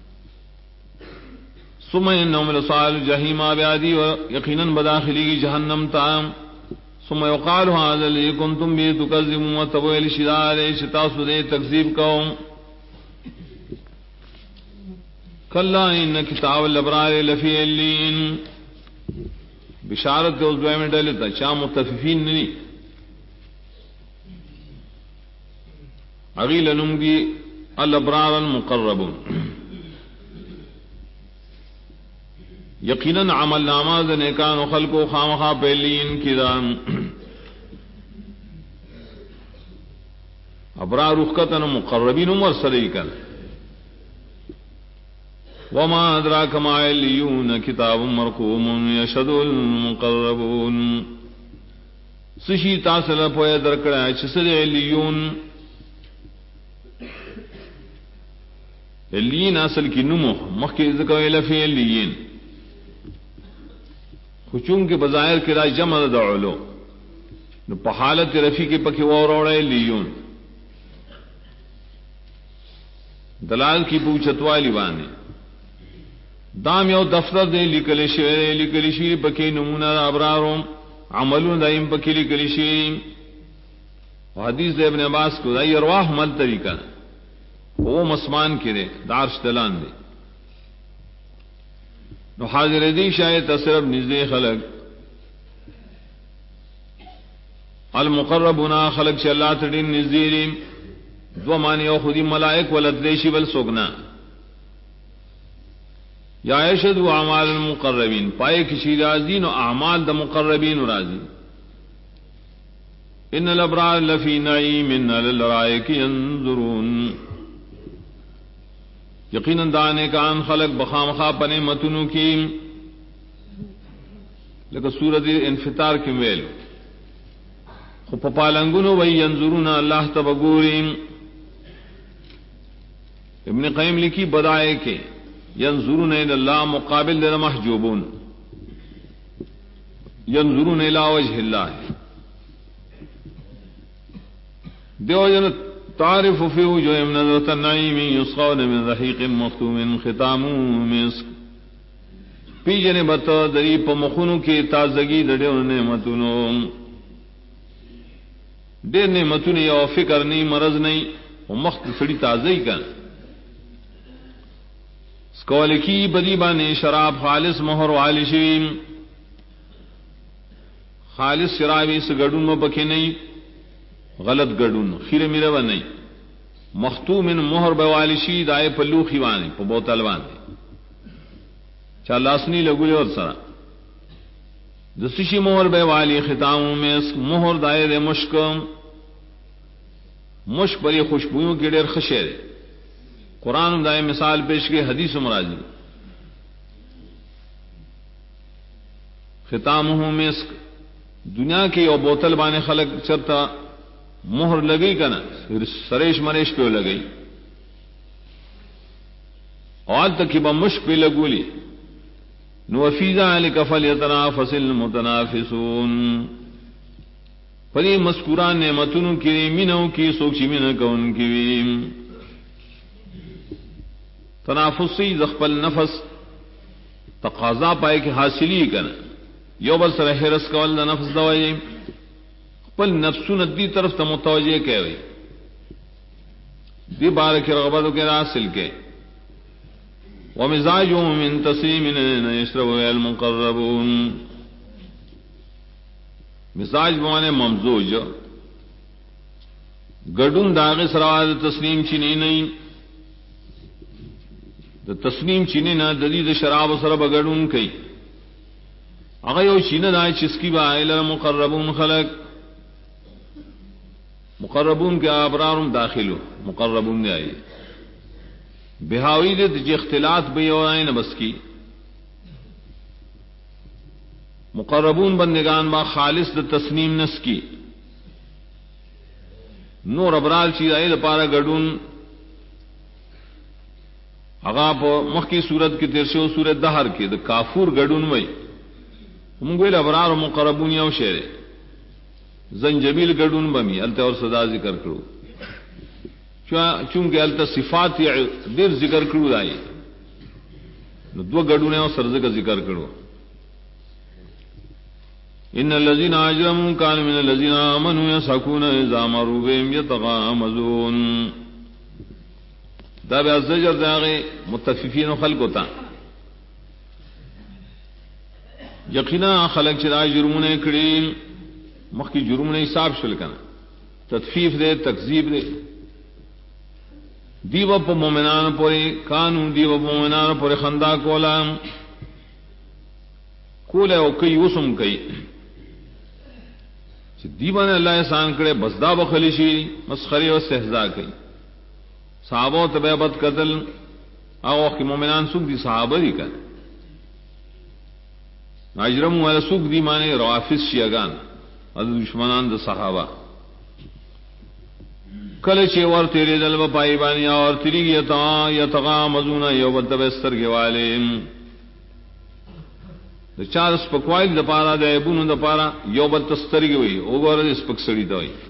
ثم انہم لصال جہیم آبیادی و یقیناً بداخلی کی جہنم تام ثم يقال هذا الذي كنتم به تكذبون وتبويل شدار شتاس دے تکذیب قوم کلا ان کتاب الابرار لفی علین بشارت اس دوائے میں ڈالے تھا شام متففین نہیں اغیل نمگی الابرار المقربون یقیناً عمل نامہ نیکان و خلق و خامخا پہلین کی دان ابرار رخکتن مقربین عمر سریکن وما ادراک ما علیون کتاب مرقوم یشهد المقربون سشی تاثر پوئے درکڑا چسر علیون علیین اصل کی نمو مخی ذکر لفی علیین خچون کے بظاہر کے رائے جمع دعولو نو پحالت رفی کے پکی ووروڑے لیون دلال کی پوچھتوالی بانے دام یو دفتر دے لکلی شوئے لکلی شوئے پکی نمونہ ابراروں عملون دائم پکی لکلی شوئے حدیث دے ابن عباس کو دائی ارواح مل طریقہ وہ مسمان کرے دارش دلان دے نو حاضر دی شاید تصرف نزدے خلق المقربنا خلق چ اللہ تڑین نزدیریم دو معنی او خودی ملائک ولدلیشی بل سوگنا یا یشهد اعمال المقربین پائے کسی رازین و اعمال دا مقربین رازی ان الابرار لفی نعیم ان للرائک ينظرون یقیناً دانے کان خلق بخام خا پنے متنو کی لکه سورۃ انفطار کې ویل خو په پالنګونو وای ينظرون الله تبغورین. ابن قیم لکی بدائے کے ينظرون الى الله مقابل للمحجوبون ينظرون الى وجه الله. دیو جن تعرف في وجوههم نظرة النعيم يسقون من رحيق مختوم ختامه مسك. پی جنے بتا دری په مخونو کې تازگی د ډېر نعمتونو. ډېر نعمتونه یو فکر نه مرض نه او مخ سړی تازه ای کړه. سکول کی بدی باندې شراب خالص مہر والی شویم. خالص شرابی سے گډون مو پکې نه غلط گډون خیره میره و نه مختوم مہر به والی شي دای په لوخي باندې په بوتل باندې چا لاسنی لګولې ور سره د سشي مہر به والی ختام میں مہر دائر مشک مشک بری خوشبوئوں کې ډېر خشه ده. قرآن دائیں مثال پیش کی حدیث مراجی ختامہ مسک. دنیا کی او بوتل بانے خلق چرتا مہر لگئی کنا سریش مریش پہ لگئی اور تقیبہ مشک پہ لگولی نو فی ذلک فلیتنافس المتنافسون. پری مذکوران نعمتوں کی مینوں کی سوچی مین کون کی تنافسی زخپل نفس تقاضا پائے کہ حاصلی کرنا یو بل سر حرس کول دا نفس دوائی پل نفسو ندی طرف تا متوجہ کہہ رہی دی بارک رغبت کے حاصل کے ومزاجو من تسلیم یشرب المقربون. مزاج بوانے ممزوج گڈون داغ سراج تسلیم چینی نہیں تسلیم چینی نہ ددید شراب سر بگڑون کئی اغیو چین دائے چسکی با الى مقربون خلق مقربون کے ابرارم داخلو مقربون دے آئی بہاوی دے جی اختلاط بی اور آئین بس کی مقربون بندگان با خالص د تسنیم نس کی نور ابرار چیز آئی دا پارا گڑون اغا پا مخی صورت کی ترشو صورت دہر کی دا کافور گڑون وی منگویل ابرار و مقربون یو شیر زنجبیل گڑون بمی علتا اور صدا ذکر کرو چونکہ علتا صفات دیر ذکر کرو دائی دو گڑون اور سرز کا ذکر کرو. ان الذين اجرموا كانوا من الذين امنوا يسحقون اذا مروا بهم يتغامزون. دا بیا زجر داغه متففین خلق ہوتا یقینا خلق چې دا جرمونه کړی مخکې جرمونه حساب شول کنه تطفیف دے تکذیب دے دیو په مومنانو پورې قانون دیو په مومنانو پورې خندا کولا او کوي وسم کوي چې دیوانه الله احسان کړي بس دا بخلی شي مسخري او استهزاء کوي. صحابہ تبعبت قتل او کہ مومنان سوک دی صحابہ دی کر اجرم والا سوک دی مانے روافظ شیعگان از دشمنان دا صحابہ کل چے ور تیرے دل با پائی بانی اور تیری یتغامزون یو بدبستر کے والے دا چار سپکوائل دا پارا دا ایبون دا پارا یو بدتستر کی ہوئی او گورا دا سپک سڑی دا ہوئی.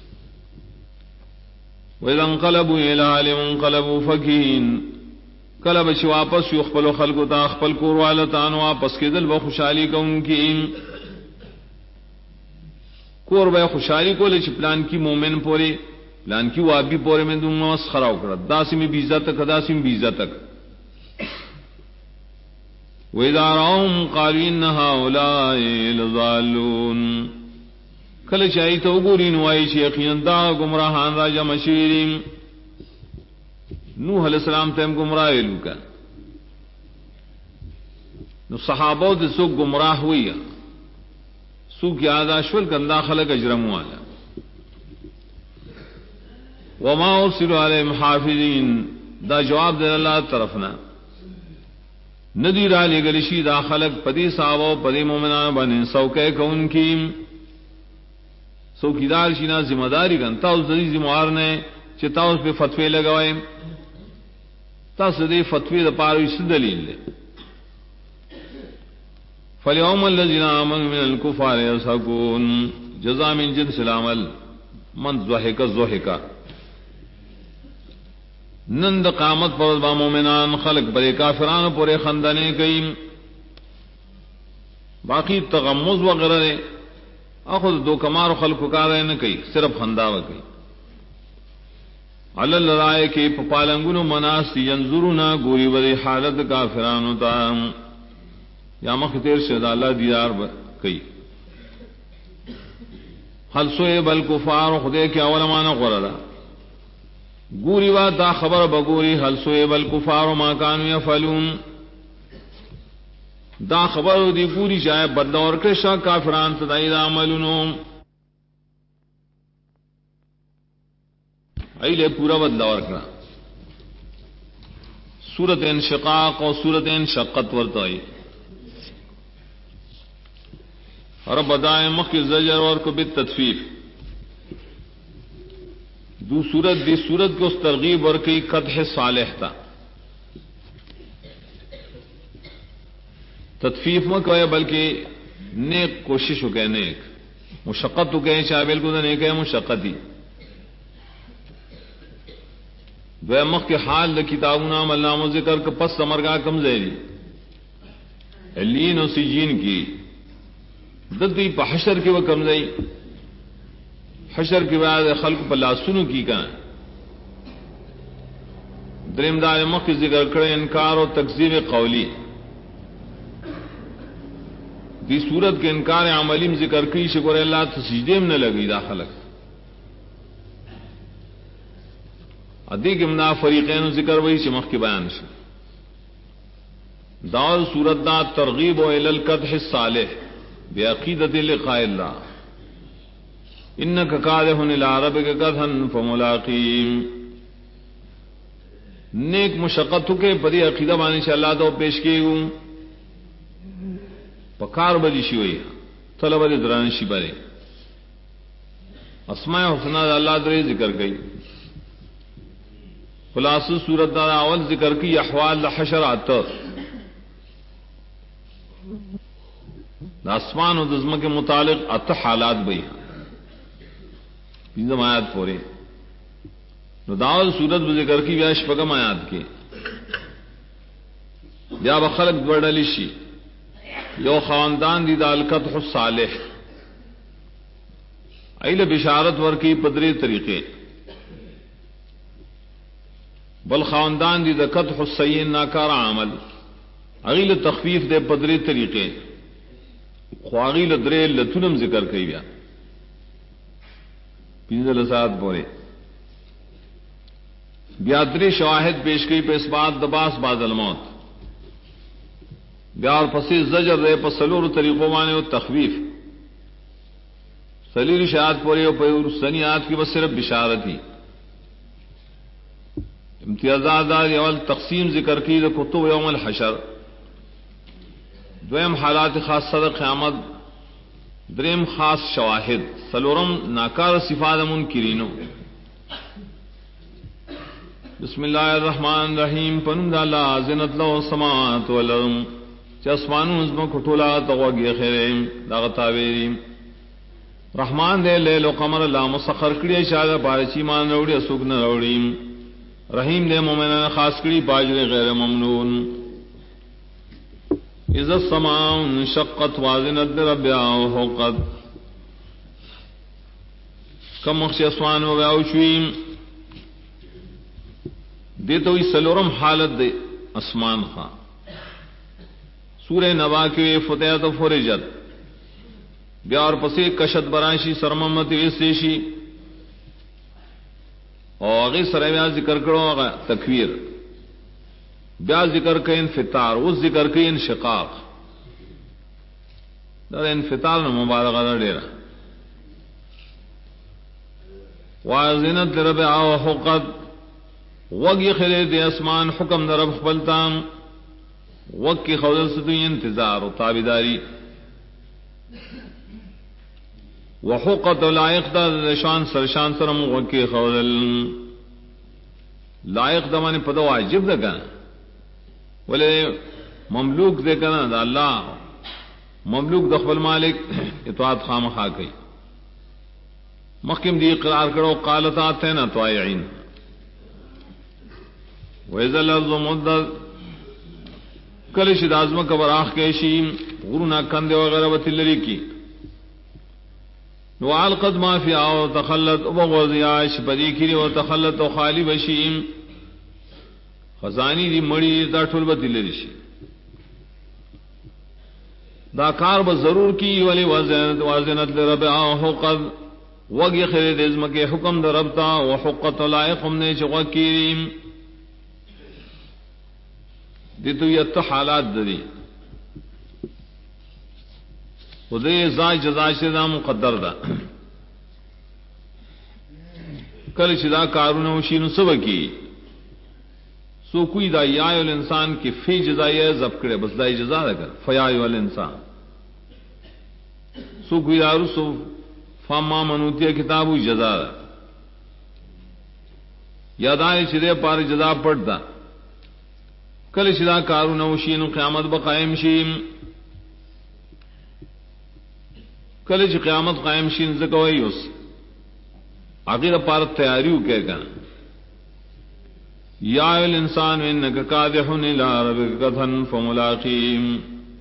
وَإِذَا انقلبوا إِلَىٰ أَهْلِهِمْ انقلبوا فَكِهِينَ. کله بچ واپس یو خپل خلکو ته خپل کور والا تان واپس کېدل به خوشحالي کوونکی کور به خوشحالي کول چې پلان کی مومن پورې پلان کی وابي پورې مې دوه مسخره وکړه داسې مې بي عزت کداسې مې بي عزت وَإِذَا رَأَوْهُمْ قَالُوا إِنَّ هَٰؤُلَاءِ لَضَالُّونَ. کله چای ته وګورین وای چې یقینا دا گمراهان را جمع شویرین. نوح علیہ السلام ته گمراه ویلو کا نو صحابه د سو گمراه ویا سو یاد اشول کندا خلق اجرمو والا وما ارسلوا علیهم حافظین دا جواب د الله طرفنا ندی را لگلشی دا خلق پدی صحابہ پدی مومنان بن سوکے کون کی سوکیدار شینا ذمہ داری گن تا اس دی ذمہار نے چتا اس پہ فتوی لگوائے تا سدی فتوی دا پاروی سے دلیل لے فَالْيَوْمَ الَّذِينَ آمَنُوا مِنَ الْكُفَّارِ يَضْحَكُونَ جزاء من جنس العمل من ضحك نند قامت پر با مومنان خلق برے کافران پورے خندنے کئی باقی تغمز وغیرہ نے اخذ دو کمار خلق کا رہے نہ کئی صرف خنداو کئی علی لرائے کے پالنگن مناسی ینظرنا گوری ودی حالت کافران تا یا مختیر شد اللہ دیار کئی حل سوئے بل کفار خدے کے اولمانا غرلا گوری وا دا خبر بگوری حل سوئے بل کفار ما کانو یفعلون دا خبر دی پوری جائے بدلا اور کرشا کافران تدائی دا عملونو ایلے پورا بدلا اور کرا سورت انشقاق اور سورت انشقت ورتائی اور بدائے مخی زجر اور کو بالتطفیف دو سورت دی سورت کو اس ترغیب اور کی قدح صالح تا تطفیف میں کہے بلکہ نیک کوشش ہو گئے نیک مشقت ہو گئے شابل کو نیک ہے مشقتی دو مخ کے حال دا کتابنا ملنام و ذکر کا پس سمرگاہ کم زیری علین و سجین کی ددی پہ حشر کی وہ کمزئی حشر کی بعد خلق پر لاسنو کی کا دریم دار مخ کی ذکر کرے انکار و تکذیب قولی دی صورت کے انکار عملیم ذکر کی شکر اللہ تو سجدے میں نہ لگی دا خلق ادیک امنا فریقین ذکر وہی چمخ کے بیان سے دار صورت دا ترغیب و الالقدح الصالح بعقیدت لقاء اللہ انک کادح الی ربک قدحا فملاقیم نیک مشقت کے پدی عقیدہ بانے سے اللہ تو پیش کیے گوں پکار بجی شی ہوئی طلب درانشی برے اسماء حسنہ اللہ درے ذکر گئی خلاص صورت دا اول ذکر کی احوال حشرات آسمان و دزم کے متعلق ات حالات بئی پنجم آیات پورے داول صورت ذکر کی ویش پگم آیات کے یا بخلق دوڑلی شی یو خاندان دی دا القدح الصالح ایل بشارت ورکی پدری طریقے بل خاندان دی دا قدح السیئ ناکار عمل اغیل تخفیف دے پدری طریقے خواغیل درے لتنم ذکر کئی بیا پینزل سات بورے بیادری شواہد پیش کی پہ اس بات دباس بعد الموت بیار پسی زجر رہے پس سلور طریقوں مانے و تخویف سلیر شاہد پورے و پیر سنیات کی بس صرف بشارتی امتیازات اول تقسیم ذکر کی کتب یوم الحشر دویم حالات خاص صدق قیامت دریم خاص شواہد سلورم ناکار صفات منکرینو بسم اللہ الرحمن الرحیم پنم دا اللہ زنت لو السماوات والارض چاسمانو ازمو کٹولا تغوگی خیریم دا غتاویریم رحمان دے لیل و قمر اللہ مسخر کری شاہ پارچی مان روڑی اسوک نہ روڑیم رحیم دے مومنان خاص کری باجر غیر ممنون اذا السماء انشقت وازنت بربها وحقت کم مخشی اسوان و بیاوشویم دیتوی سلورم حالت دے اسمان خواہ سورہ نبا کے فتحت و فرجت بیار پسی کشت برانشی سرممت ویسیشی اور آگے سرے ذکر کرو آگا تکویر بیا ذکر کے انفطار اس ذکر کے انشقاق در انفطار نہ مبالغہ نہ ڈیرا وازنت رب او حقت وگی خلے دے اسمان حکم در رب خپلتام وقت کی خودل ستوی انتظار و تابداری وحقت لائق دا شان سرشان سرم وقت کی خودل لائق دا مانے پدو واجب دا کنا ولے مملوک دے کنا دا اللہ مملوک دخل مالک اطاعت خام خواہ کئی مخیم دی اقرار کرو قالت آتینا طائعین وَإِذَا الْأَرْضُ مُدَّتْ کلش دازم کبر آخ کیشیم غرونا کندے وغیرہ بتلری کی وعلقت ما فی آو تخلت وغوزی آش پدی کری و تخلت و خالی بشیم خزانی دی مڑی دا ٹھول بتلری شی دا کار با ضرور کی ولی وازنت لرب آہو قد وگی خرید ازم کے حکم در ربتا وحقت لائق ہم نے چغا کیریم دی تو یہ تو حالات دری خدے ازائی جزائی سے دا مقدر دا کل چدا کارون وشین سب کی سو کوئی دا یای الانسان کی فی جزائی زب کرے بس دائی جزا دا کر فیای الانسان سو کوئی دا رسو فاما منوتی کتابو جزا دا یادائی چدے پار جزا پڑھ دا کل شدا کارون وشین قیامت بقائم شیم کل چ قیامت قائم شین زکوئی اس عقید پار تیاریو کہ گا یا الانسان انک کادح الى ربک کدحن فملاقیم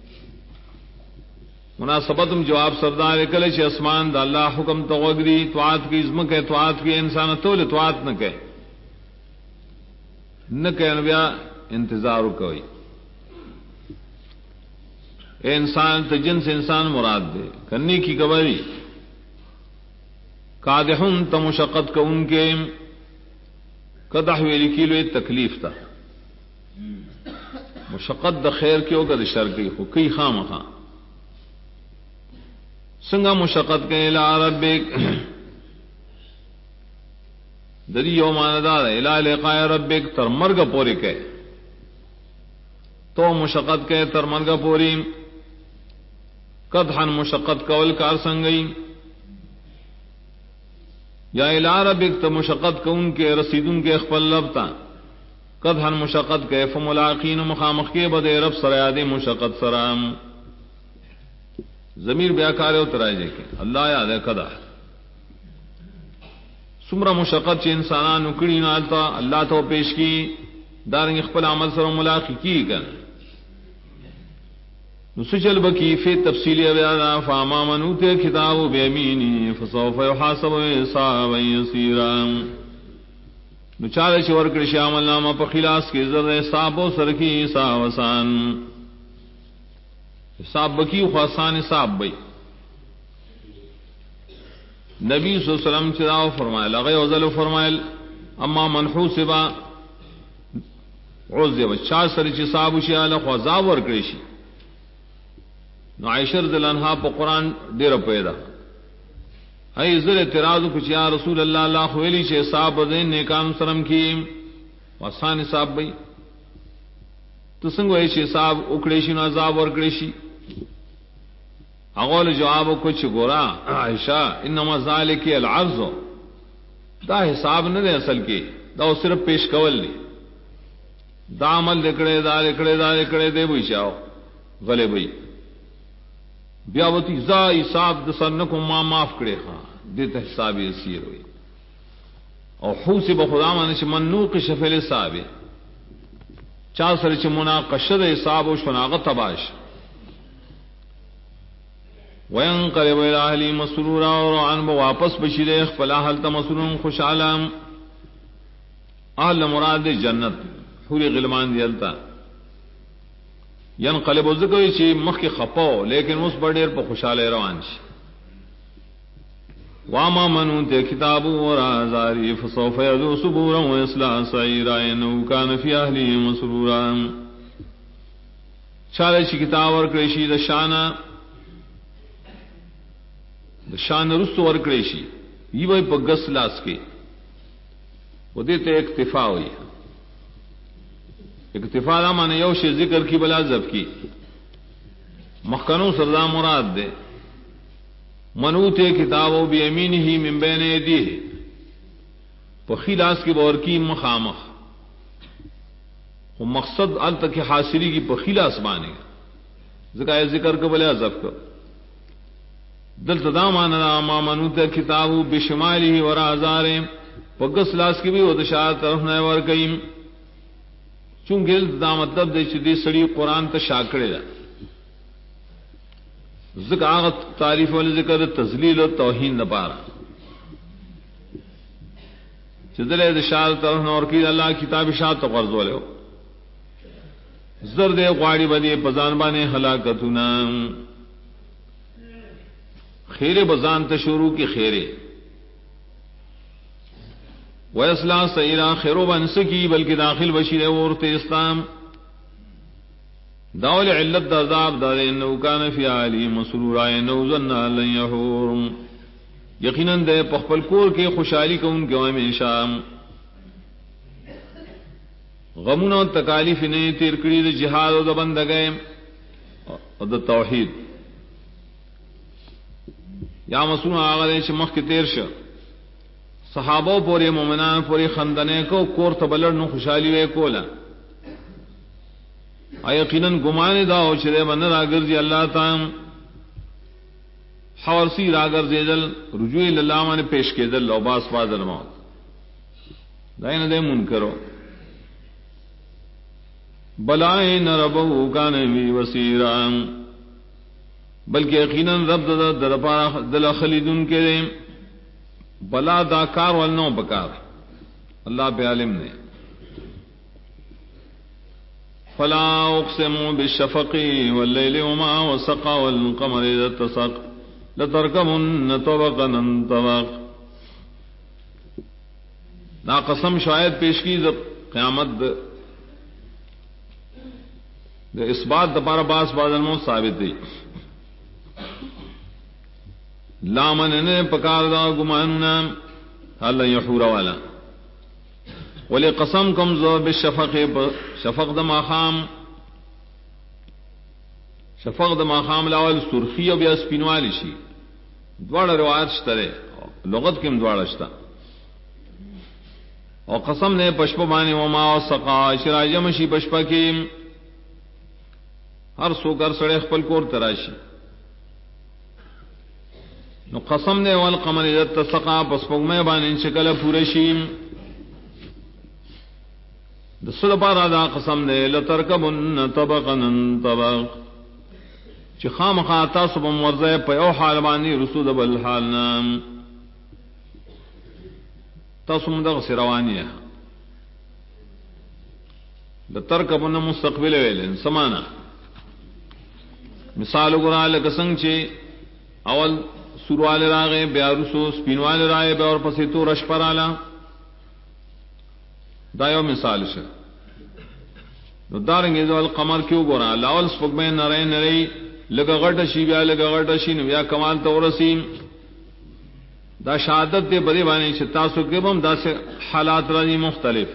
مناسبتم جواب سردار کل چ اسمان دا اللہ حکم توغری طاعت کی عظمت ہے طاعت کی انسان تول طاعت نہ کہ نبیا انتظار کوئی اے انسان تو جن سے انسان مراد دے کرنے کی قبری قادحن تمشقت کو ان کے قدح ویلی کی لئے تکلیف تھا مشقت دا خیر کیوں کا دا شر کی کئی خام خاں سنگا مشقت کے الہ ربک دری یومان دار الہ لقاء ربک تر مرگ پوری کے تو مشقت کے ترمنگا پوری قدحن مشقت کول کار سنگئی یا الہ ربک تو مشقت کو ان کے رسیدن کے اخفل لبتا قدحن مشقت کے فملاقین مخامخ کے بدے رب سریاد مشقت سرام ضمیر بیاکارے اترائے جے کے اللہ یاد ہے قدح سمرہ مشقت چے انسانان نکڑی نالتا اللہ تو پیش کی دارنگ اخفل عمل سر ملاقی کی کن نسجل بکی فی تفصیلی بیانا فاما من اوتی کتاب بیمینی فسوف یحاسب حسابا یسیرا نچارے چھ ورکڑ عمل نامہ پا خلاص کی ذر حساب و سرکی حساب آسان حساب بکی خواسان حساب بئی نبی صلی اللہ علیہ وسلم چراو فرمائل اغی وزل فرمائل اما منحوسبا عوضیب چار سر چھ حساب شیال خوازاب ورکڑشی نو عائشہ رضی اللہ عنہا پا قرآن دیر پیدا ہے ازر اعتراض کچھ یا رسول اللہ اللہ خویلی چھے حساب دین نیکان سرم کی واسان حساب بھئی تو سنگو ایچے حساب اکڑیشی نو عذاب ورکڑیشی اغول جواب کچھ گورا عائشہ انما ذالکی العرض دا حساب نہ دے اصل کی دا صرف پیش کول لی دا عمل دکڑے دا لکڑے دا لکڑے دے بھئی چاہو غلے بھئی بیاوتی زا حساب دسر نکو ما معاف کرے خواہ دیتا حسابی اسیر ہوئی اور خوصی بخدا مانش منوق شفل حسابی چار سرچ مناقشد حساب و شناغت تباش وینقلب الى اہلی مسرورا اور عن واپس بشیرے فلا حلت مسرور خوشعالم اہل مراد جنت حوری غلمان دیلتا ینقلب ذکر چی مخ کی خپاو لیکن اس بڑیر پا خوشحال روان چی واما منون تے کتابو ورا زاری فصوف یدو صبورا و اصلاح سعیرا انہو کان فی اہلی مسرورا چالے چی کتاب ورکریشی دا شان رست ورکریشی یہ وہی پا گس لاس کے وہ دیتے اکتفا ہوئی اکتفا دا معنی یو شی ذکر کی بلا ضبط کی مخکنو سردا مراد دے منوتے کتابو بیمینہ من بین یدیہ پخیلاس کی بور کی مخامخ وہ مقصد ال تک حاصلی کی پخیلاس بانے ذکر کو بلا ضبط کو دل تدامان ما منوتے کتابو بشمالہ ورا ازارے پگس لاس کی بھی وہ دشار طرف نہ ور کئیم چونکہ دا مطلب دے چدی سڑی قرآن تا شاکڑے دا ذکر آغت تعریف والی ذکر تذلیل و توہین نپارا چدل دشار طرف نہ ور کی اللہ کتاب شاہ تو قرض والے ہو زرد غاڑی بدی پزان بانے ہلاکتنا خیر بزان تشورو کی خیرے ویسلا سیرا خیرو بنسکی بلکہ داخل بشیر اور اسلام داول علت درداب دار انہو کان فی علی مسرورا انہو ظن لن یحور یقیناً دے پخپل کور کے خوشحالی کو ان کے ہمیشہ غمون و تکالیف نے تیر کری دے جہاد و دبند گئے اور دا توحید یا مسون آغا چمخ کی تیر شا صحابہ پورے مومنان پورے خندنے کو کور تبلڑ نو خوشحالی وے کولا یقیناً گمانے داو چرے من راگرزی اللہ تعالی حورسی راگرزی دل رجوع اللہ من پیش کے دل لو باس بادل موت دائن دے منکرو بلائن ربو کانوی وسیران بلکہ یقیناً رب درپا دل خلیدن کے دے بلا دا کار والنو بکار اللہ پہ عالم نے فلا اقسم بالشفق واللیل وما وسق والقمر اذا اتسق لترکبن طبقا عن طبق نا قسم شاید پیش کی قیامت اس بات دپارا باس بادل مو ثابت دی لامن نے پکار دا گماننا اللہ یحور والا ولی قسم کم زو بالشفق شفق دما خام شفق دما خام لاول سرخی و بیا سپینوالی شی دوڑا روایت شترے لغت کم دوڑا شتا اور قسم نے پشپ بانے وما و سقا شراجم شی پشپا کی ہر سوکر سڑے خپل کور تراشی نو قسم نے والقمر اذا اتسقا پس پگمے بانے شکل پورشیم دسل پارا دا قسم نے لترکبن طبقا عن طبق چی خام خاتا سبم ورزے پیو حال بانی رسود بالحالنا تاسم دغ سروانی ہے لترکبن مستقبل ویلن سمانا مثال گرا لکسنگ چی اول سروال راغے بیا رسو سپینوال رائے بیا اور پسی تو رش پر آلا دایو مثال شا نو دارنگی دو القمر کیوں گورا لاول سپگمین نرے نرے لگا غٹ شی بیا لگا غٹ شی نو بیا کمال تورسیم دا شہادت دے بری بانی چھ تاسو کبم دا سے حالات رانی مختلف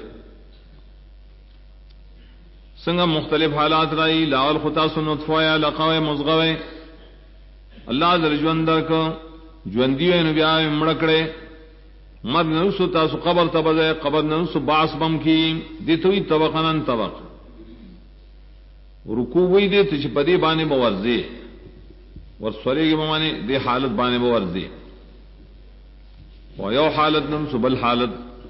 سنگا مختلف حالات رائی لاول خطا سنطفویا لقاوے مزغوے اللہ در جوندر کو جوندیوے نو بیا مڑکڑے مد نرسو تاسو قبر تبزے قبر نرسو باس بم کی دیتوی طبقنن طبق رکوبوی دے تچ پدی بانے بورزے ورسولے گی بمانے دے حالت بانے بورزے ویو حالت نرسو بل حالت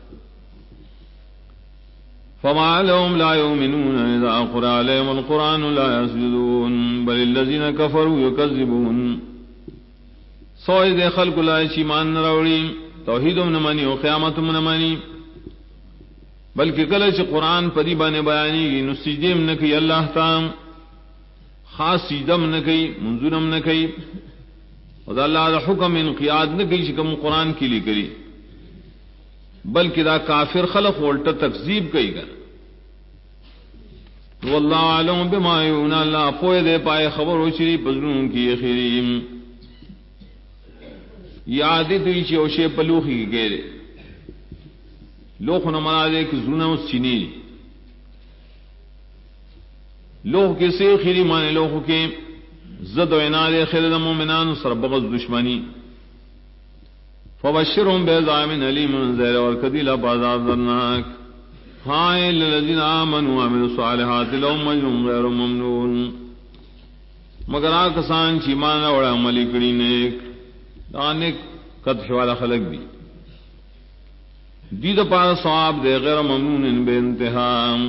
فما لهم لا يؤمنون اذا قرأ عليهم القرآن لا يسجدون بل الذين كفروا يكذبون سوئے دے خلق لا ایمان نراوڑی توحیدم نمانی و قیامتم نمانی بلکہ کل چ قرآن پدی بانے بیانی گی نو سجدیم نکی اللہ تام خاص سجدم نکی منظورم نکی و دا اللہ دا حکم انقیاد نکی چکم قرآن کی لی کری بلکہ دا کافر خلق والتا تکذیب کئی گا واللہ عالم بما یونا اللہ پوئے دے پائے خبر ہو چری پزنون کی خیریم یہ عادت ہوئی چی اوشے پلوخی کی گئے لوخ نمرا دے کہ زنہ اس چینی لوگ کے سے خیری مانے لوگوں کے زد و عناد خیر مومنان سر بغض دشمنی فبشرهم بعذاب علیم زیر اور کدیلا بازاب درناک ہائے للذین آمنوا وعملوا الصالحات لهم اجر غیر ممنون مگر آکسان چی مانا وڑا عملی کری نیک دانک قدش والا خلق دی دا پار ثواب دے غیر ممنون بے انتہا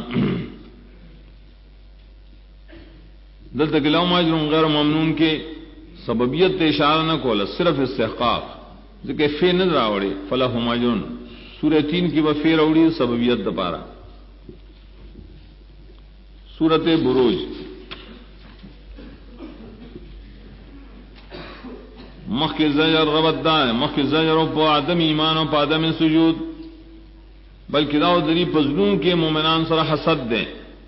دلتا کہ لهم اجر غیر ممنون کے سببیت اشارہ نہ کولا صرف استحقاق ذکر فی نظر آوڑی فلہم اجر سورہ 3 کی وفیر اوڑی سببیت دا پارا سورت بروج مخ زجر ربط دا مخ زجر پا عدم ایمان و پا عدم سجود بلکہ داو دری پزلون کے مومنان سر حسد دیں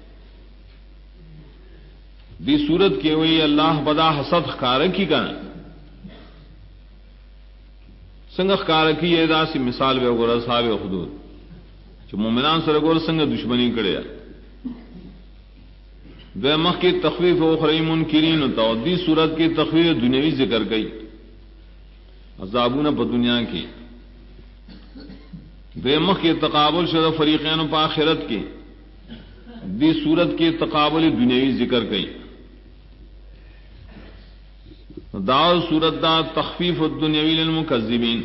دی صورت کے ہوئی اللہ بدا حسد خارکی کا سنگ خارکی یہ دا سی مثال بے گورا صحاب خدود جو مومنان سر گور سنگ دشمنی کریا دو مخ کی تخویف اخری منکرین ہوتا دی صورت کی تخویف دنیاوی ذکر گئی عذابون پا دنیا کی دو مخ کی تقابل شدہ فریقین پا آخرت کی دی صورت کی تقابل دنیاوی ذکر گئی داو صورت دا تخفیف الدنیاوی للمکذبین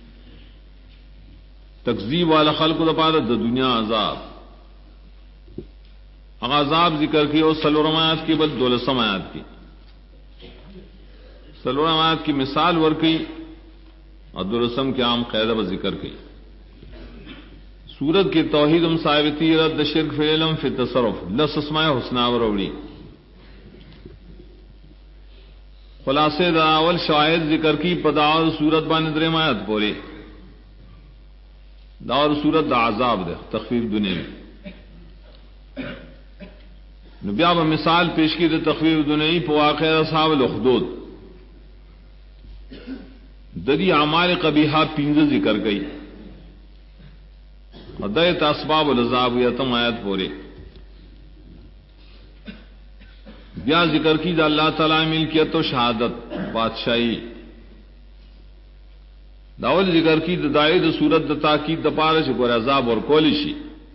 تکذیب والا خلق دا پارا دا دنیا عذاب عذاب ذکر کی اور سلورم آیات کی بل دولسم آیات کی سلورم آیات کی مثال ورکی اور دولسم کے عام قیدہ با ذکر کی سورت کی توحید صاحبتی رد شرک فی علم فی تصرف لس اسماء حسنہ وروڑی خلاصے دا اول شواہد ذکر کی پداور صورت باندرے مایت پورے داور صورت دا عذاب دے تخفیف دنیا میں نبیا با مثال پیش کی دے تخفیف دنیا پا واقع اصحاب الاخدود ددی اعمال قبیحہ پینز ذکر گئی ہدایت اسباب العذاب یتم آیت پورے بیا ذکر کی دا اللہ تعالی ملکیت و شہادت بادشاہی داول ذکر کی دا دائی دا صورت دا تاکید دا پارش کو عذاب اور کولشی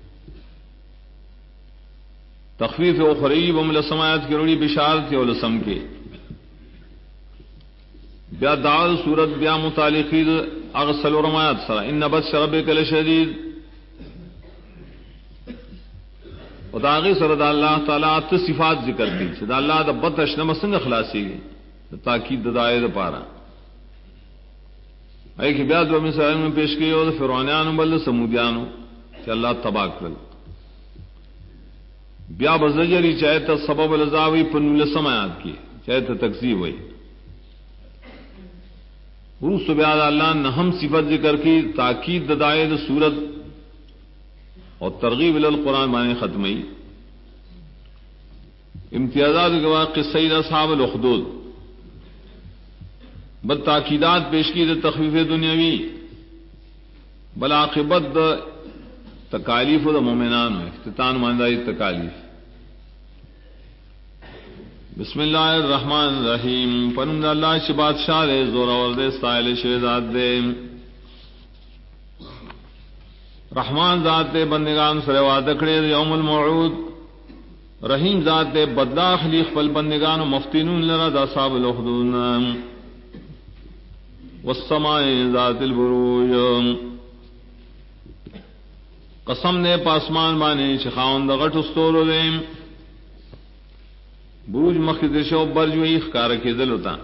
تخفیف اخری بملسم آیت کی روڑی بشارت و لسم کے بیا داول صورت بیا متعلقی دا اغسل و رمایت سرا ان بطش ربک لشدید اور داغی سر دا اللہ تعالیٰ ات صفات ذکر کی دا اللہ دا بطش نمسنگ خلاصی گئی تاکید دا دائے دا پارا ایک بیاد و مثال میں پیش کی اور فرعونیانو بل سمودیانو کہ اللہ تباہ کرل بیا بزجری چاہے تا سبب العذابی پنول سمایات کی چاہے تا تکذیب ہوئی روس بیاد اللہ نہم صفت ذکر کی تاکید دا دائے دا صورت اور ترغیب القرآن معنی ختمی امتیازات کے واقع سید اصحاب الاخدود بد تاکیدات پیش کی دے تخفیف دنیاوی بلاقبت دا تکالیف دا مومنان افتتان ماندائی تکالیف بسم اللہ الرحمن الرحیم پنم دا اللہ چی بادشاہ دے زورا وردے سائل شہزاد دے رحمان ذات دے بندگان سر وعدکڑے یوم الموعود رحیم ذات دے بدلا خلیق پل بندگان و مفتینون لرا دا صاحب الاخدود والسماء ذات البروج قسم نے پاسمان بانے چخاون دا غٹ استورو دے بروج مخدشو برجوئی اخکار کے دلتا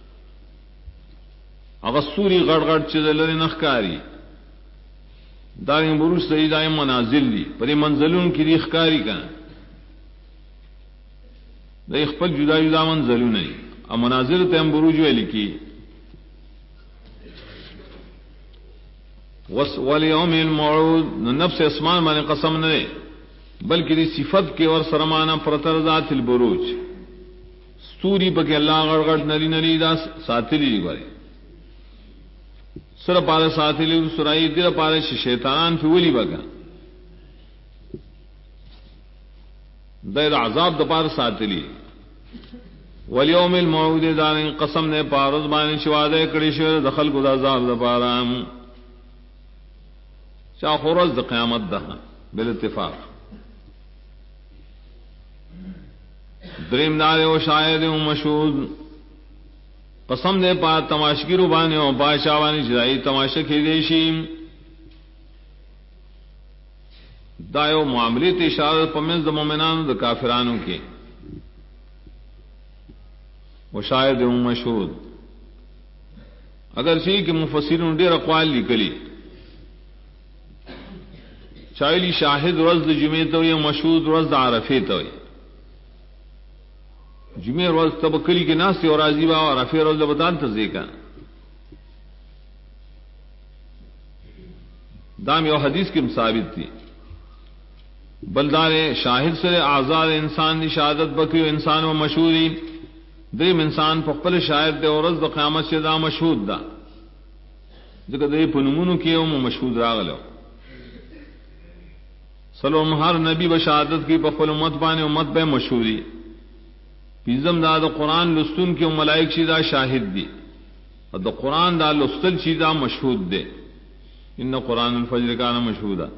اغسوری غٹ غٹ چیزلر نخکاری داریں بروج سعید آئے منازل دی پر منزلون کی ریخ کاری کا دا اخپل جدا جدا منزلون ہے اب منازل تیم بروج وے لکی والیوم الموعود نفس اسمان مانے قسم نہ بلکہ دی صفت کے ور سرمانہ پرتر ذات البروج ستوری پکے اللہ غڑغڑ نری نری دا ساتری دی گوارے سر پارے ساتھی لی سرائی دیر پارے شیطان فی ولی بگا دیر عذاب دپار ساتلی والیوم الموعود دارن قسم نے پارز باندې شواده کړي شو دخل کو د عذاب دپارام چا خورز د قیامت ده بل اتفاق دریم دار او شاهد او مشهود قسم نے پا تماشگیرو باندې او بادشاہانی جدائی تماشا کې دیشي دایو معاملې ته اشاره پمنځ د مؤمنانو د کافرانو کې وشاهد او مشهود اگر شي کې مفسرون ډېر اقوال لیکلي چایلی شاهد ورځ د جمعې ته او مشهود ورځ د عرفه ته وي جمعې ورځ تب کلی کې ناس او راضي با او عرفه ورځ د بدان ته ځي کا دام یو حدیث کې ثابت دي بلدار شاہد سے آزاد انسان دی شہادت بکی انسان و مشہوری دریم انسان پخپل شاہد دے اور د قیامت سے دا مشہود دا ذکر دے پنمونو کیو مشہود راغلو سلام ہر نبی بشہادت کی پخپل امت بانے امت بے مشہوری پیزم دا دا قرآن لستون کی ملائک شیدہ شاہد دی اور دا قرآن دا لستل شیدہ مشہود دے ان قرآن الفجر کانا مشہودا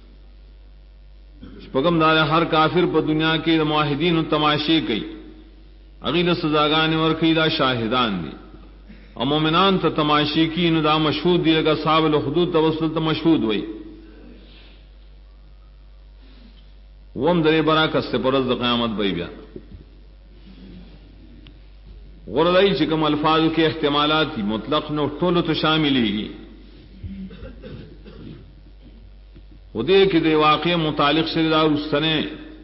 پگم دار ہر کافر پر دنیا کے معاہدین و تماشے کئی اغیل سزاگان اور قیدہ شاہدان دی اور مومنان تا تماشے کی ندا مشہود دی لگا صاحب الحدود توسل تا مشہود ہوئی وم درے برا کستے پرز قیامت بئی بیا غردائی چکم الفاظ کے احتمالات مطلق نو ٹولو تو شاملی گی وہ دے کہ دے واقع متعلق سے دار استنے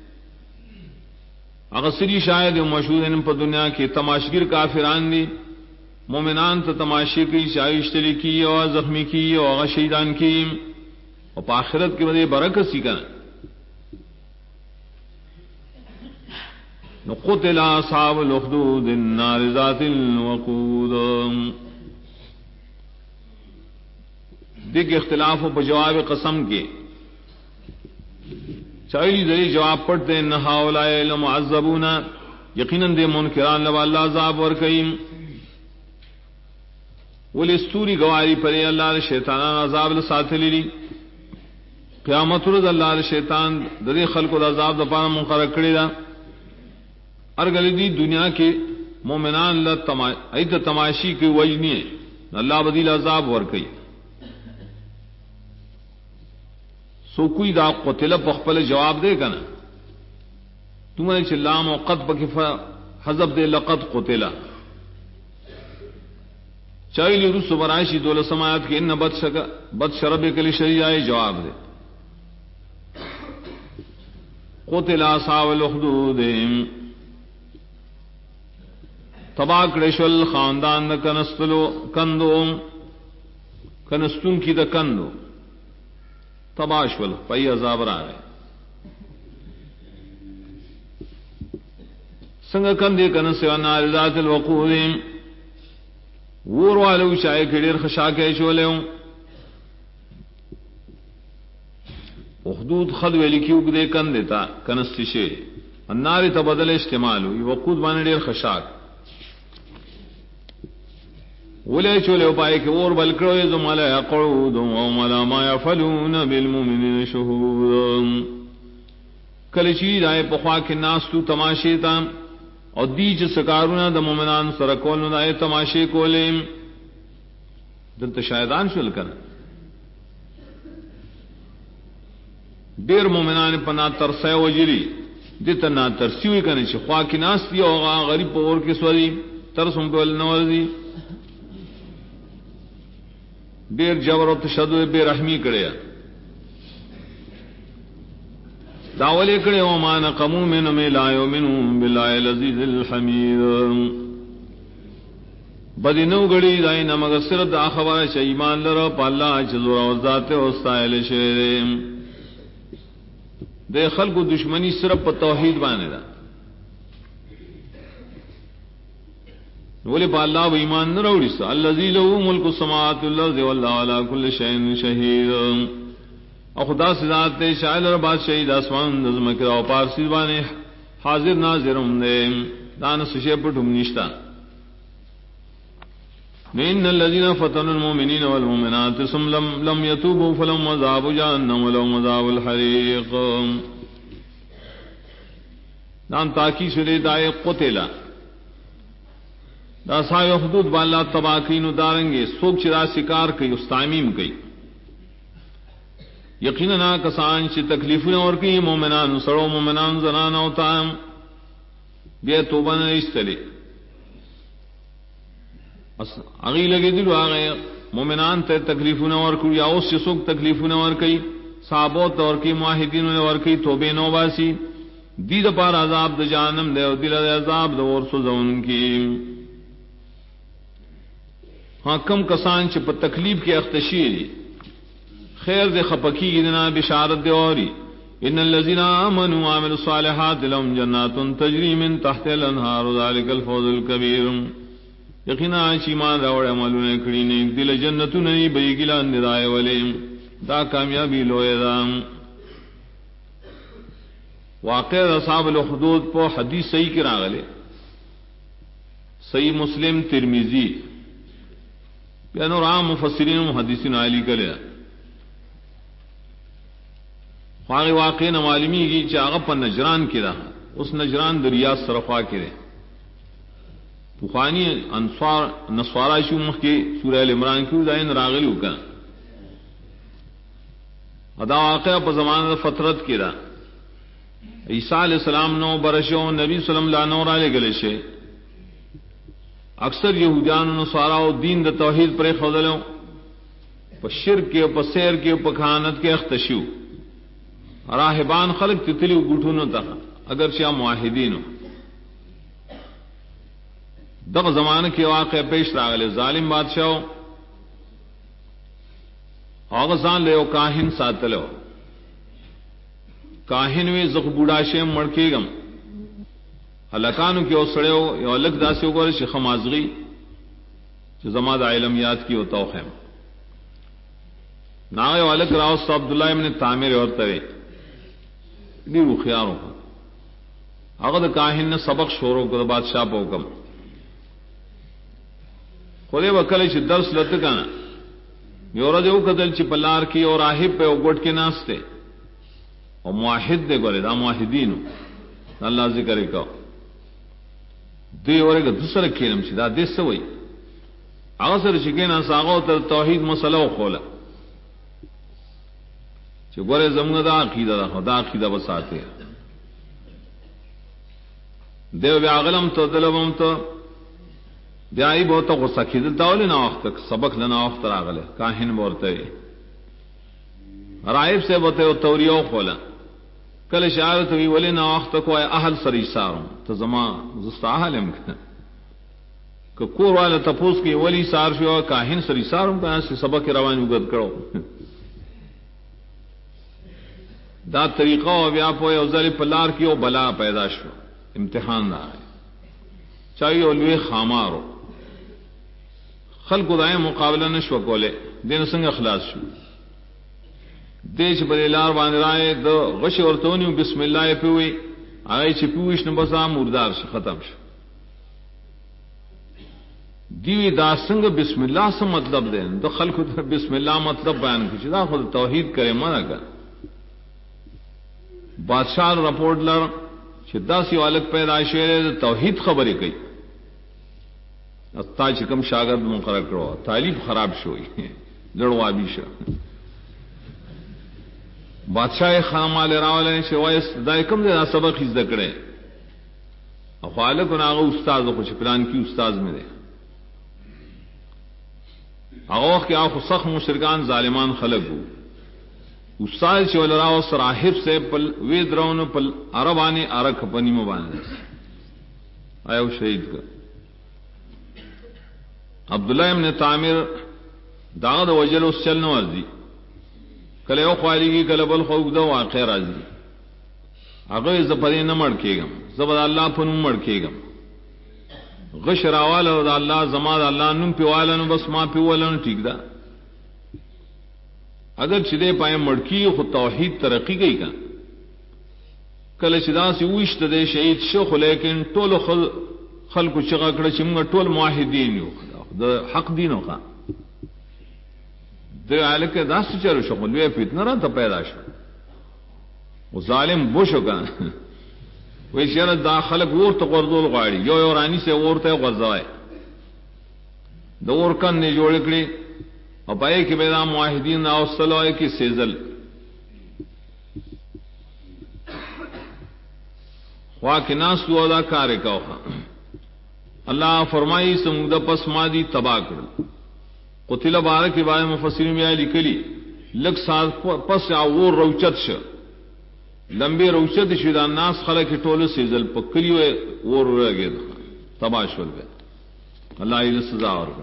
اغسری شاید مشہور ان پر دنیا کے تماشگر کافران دی مومنان تا تماشی کی شائشتری کی اور زخمی کی اور شہیدان کی اور پاخرت کے بدے برکت سی کنا قتل اصحاب الاخدود النار ذات الوقود دیکھ اختلاف و جواب قسم کے چاہیے ذریعے جواب پڑھتے ہیں نہ ہؤلاء لمعذبون یقیناً دے منکران لو اللہ عذاب اور کئیم ولستوری گواری پر اللہ نے شیطانان عذاب لساتھ لی قیامت رض اللہ نے شیطان درے خلق و عذاب دپانا مقرر کڑی دا ارگل دی دنیا کے مومنان ایت تماشی کی وجنی ہے اللہ بدیل عذاب ور کئی سو کوئی دا قتل پخپل جواب دے گا نا تم نے چلام و قد بکفا حذب دے لقد قتلا چاہیے رس برائشی دول سماعت کے ان بد شرب کلی شریعہ جواب دے قتل اصحاب الاخدود تباکڑشل خاندان دا کنستلو کندو کنستون کی دا کندو تباشول پئی عذاب را ہے سنگ کندے کنس نار ذات الوقود وور والو شائے کھڑیر خشا کے شولیوں اخدود خد ویلی کیوں دے کن دیتا کنس شے النار تبدل استعمال ہوئی وقود بانے دیر خشاک ولے چولے پائے کہ اور بلکڑو ذم لا يقعود وما لا ما يفعلون بالمؤمنين شهود کل چیز آئے پخوا کے ناس تو تماشے تا اور دیج سکارونا دا مومنان سرکول نائے تماشے کولے دلتا شایدان شل کر دیر مومنان پنا ترسے وجری دیتا نا ترسیوی کنے چھ خواہ کی ناس دی اوغا غریب پور کے سوری ترسم پہ نوازی دیر جبر و تشدد بے رحمی کرے داولے کرے وما نقموا منهم الا يؤمنوا بالله العزيز الحميد بدینو گڑی دای نمگ صرف دا خبر چ ایمان لرو پالا چ زور او ذات او استایل شه دے خلق دشمنی صرف توحید باندې دا ولی پالا و ایمان نہ روڑی سا الذی له ملک السماوات والارض والله على كل شيء شهید او خدا سے ذات شاعر اور بادشاہی آسمان نظم کرا او پارسی بانے حاضر ناظرم دے دان سشے پٹھم نشتا ان الذين فتنوا المؤمنين والمؤمنات ثم لم يتوبوا فلهم عذاب جهنم ولهم عذاب الحريق دان تاکی سلے دائے قتلا دا سایو حدود بالا تباکین دارنگے سوک چرا سکار کئی استعمیم کئی یقیناً کسان چی تکلیفیں اور کی مومنان سڑو مومنان زنان اوتام بے توبہ نشتلے اگی لگے دلو آگئے مومنان تے تکلیفوں اور کو یا اس سے سوک تکلیفوں اور کئی صحابوت اور کی معاہدین اور کئی توبے نوباسی دید پار عذاب د جہنم دے دل عذاب د اور سوزون کی ہاں کم کسان چ پ تکلیف کی اختشیر خیر دے خپکی دنا بشارت دے اوری ان الذين امنوا وعملوا الصالحات لهم جنات تجري من تحتها الانهار ذلك الفوز الكبير یقینا ایمان راوڑ عملونه کړي نه دل جنتونه نی بیګلا اندای ولې دا کامیابی لوی دا واقع اصحاب الحدود په حدیث صحیح کې راغله صحیح مسلم ترمذی بیانو رام مفسرین محدثین علی کله خواغی واقع نمالمی کی چاغ پر نجران کی رہا اس نجران دریا سرخوا کی رہے بخانی انصار نصارا شمخ کی سورہ العمران کی دائن راغلیو کا ادا واقع پر زمان فترت کی رہا عیسیٰ علیہ السلام نو برشو نبی صلی اللہ علیہ نور علیہ گلشے اکثر یہودیان نصارا و دین دا توحید پر خودلو پا شرک کے پا سیر کے پا کھانت کے اختشیو راہبان خلق تتلیو گٹھونو تا اگر چاہ معاہدینو دغ زمان کے واقع پیش راغلے ظالم بادشاہو آغزان لیو کاہن ساتلو کاہن وی زخ بوڑا شیم مڑکی گم حلقانو کی اوسڑیو یو لک داسیو گوری شیخ مازغی چو زمان دا علم یاد کی ہوتاو خیم ناغی والک راوست عبداللہ ابن تعمیر اور توی دیرو خیاروں کو اگر کاہن نے سبق شوروں کو بادشاہ پا حکم خودے وکلے چھ درس لتکانا یورا جو قدل چھ پلار کی اور راہب پہ اگوٹ کے ناستے اور معاہد دے گولے دا معاہدینو اللہ ذکر کہو دی اور ایک دوسرا کھیلم چھ دا دیس سوئی اغسر چکینا ساغو تر توحید مسئلہ خولا چھ گورے زمگا دا عقیدہ دا خدا عقیدہ بساتے دیو بیا غلم تو دلبم تو بیائی بہتا غصہ کی دلتا ہو لینا وقت تک سبق لینا وقت راغلے کاہن بورتے رائب سے بہتے ہو توریو خولا کل شاعرت ہوئی ولینا وقت تک وہ اہل سری ساروں تو زمان زستا اہلم کہ کور والا تپوس کی ولی سار شو کاہن سری ساروں کا ایسے سبق روانی اگد کرو دا طریقہ و بیا پوئے اوزل پلار کی او بلا پیدا شو امتحان دا ہے چاہیے اولوے خامارو خلق دائیں مقابلہ نشو کولے دین سنگ اخلاص شو دیش بلی لار باندرائے دو غش ورطونیو بسم اللہ پیوئی آئی چی پیویش نبسا مردار شو ختم شو دیوی دا سنگ بسم اللہ سے مطلب دین دو خلق دا بسم اللہ مطلب بیان کچھ دا خود توحید کرے مانا کر بادشاہ رپورٹ لڑ شدہ سی والک پیدا شوئے توحید خبری کئی استا چکم شاگرد مقرر کرو تعلیم خراب شوئی لڑوا بھی شو بادشاہ خام آلے راولے شوائے دائی کم دے دا سبق از دکڑے اخوالک ناغو استاز خوش پلان کی استاز میں دے اغوخ کے آخو سخ مشرکان ظالمان خلق ہو استاد چول راو سراحب سے پل وید رون پل عربانی عرق پنی مبانے آیا شہید کا عبداللہ ابن تعمیر داغد وجل اس چلن ورزی کل او خوالی کی کل بل خوک دو واقع رازی اگر زپدی نمڑ کے گم زبد اللہ پنو مڑ کے گم غش راوالا دا اللہ زماد اللہ نم پیوالا نو بس ما پیوالا نو ٹھیک دا اگر چدے پائے مڑکی خود توحید ترقی گئی کا کله چې داسې وشته د شهید شو، لیکن ټول خلکو چغه کړه چې موږ ټول موحدین یو، د حق دینو کا د الکه داسې چلو شو، لوی فتنه را ته پیدا شو او ظالم بوشو کا وای شر دا خلک ورته غردول غاړي، یو رانی سے ورته غرزوای د اور کنه جوړ کړي او پای کې به دا موحدین او صلوای کې سیزل خوا کې ناس و دا کار کوه. اللہ فرمائی سمود پس مادی تباہ کړ. قتل بارک بای مفسرین بیا لیکلی لک سال پس اور روچت ش لمبی روچت شو دا ناس خلک ټولو سیزل پکلیو اور راګید تباہ شول به. اللہ یې سزا ورکړ.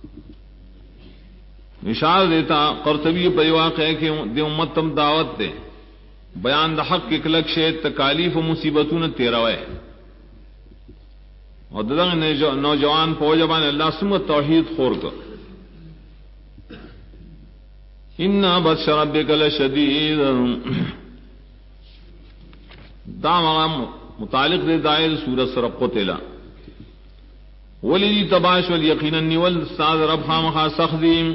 اشارہ دیتا قرطبی په واقعہ کې د امت تم دعوت ده بیان د حق کې کلک شه تکالیف او مصیبتونه تیروي اور دغه نوجوان فوجبان اللہ سمت توحید خور کو. ان بطش ربک لشدید دا متعلق دے دائر سورۃ سر قتل ولی تباش والیقینا نیول استاد رب خامخا سخدیم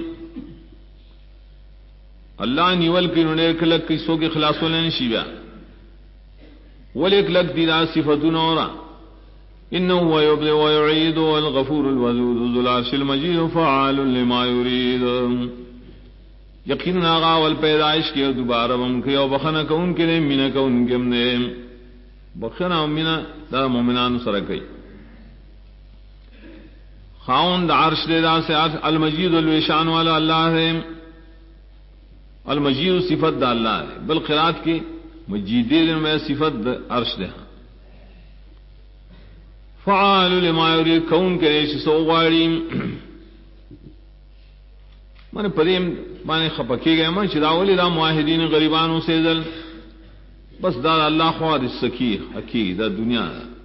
اللہ نیول کی انہوں کلک کسوں کے خلاص ولین شیبا ولیک لک دینا صفتون اورا انه هو يبدئ ويعيد والغفور الودود ذو العرش المجيد فعال لما يريد. یقینا آغا والپیدائش کی دوبارہ ممکن او بخنا کون کے مینا کون کے نے بخنا مینا دا مومنان سرکئی خاوند عرش دے دا سے المجید الوشان والا اللہ ہے. المجید صفت دا اللہ ہے بالقرات کی مجیدین میں صفت عرش دے فعال لما يريد کون کے ریش سو غاریم من پریم باندې خپکی گئے من چداولی دا معاہدین غریبانو سیزل بس دا اللہ خواد سکی حقی دا دنیا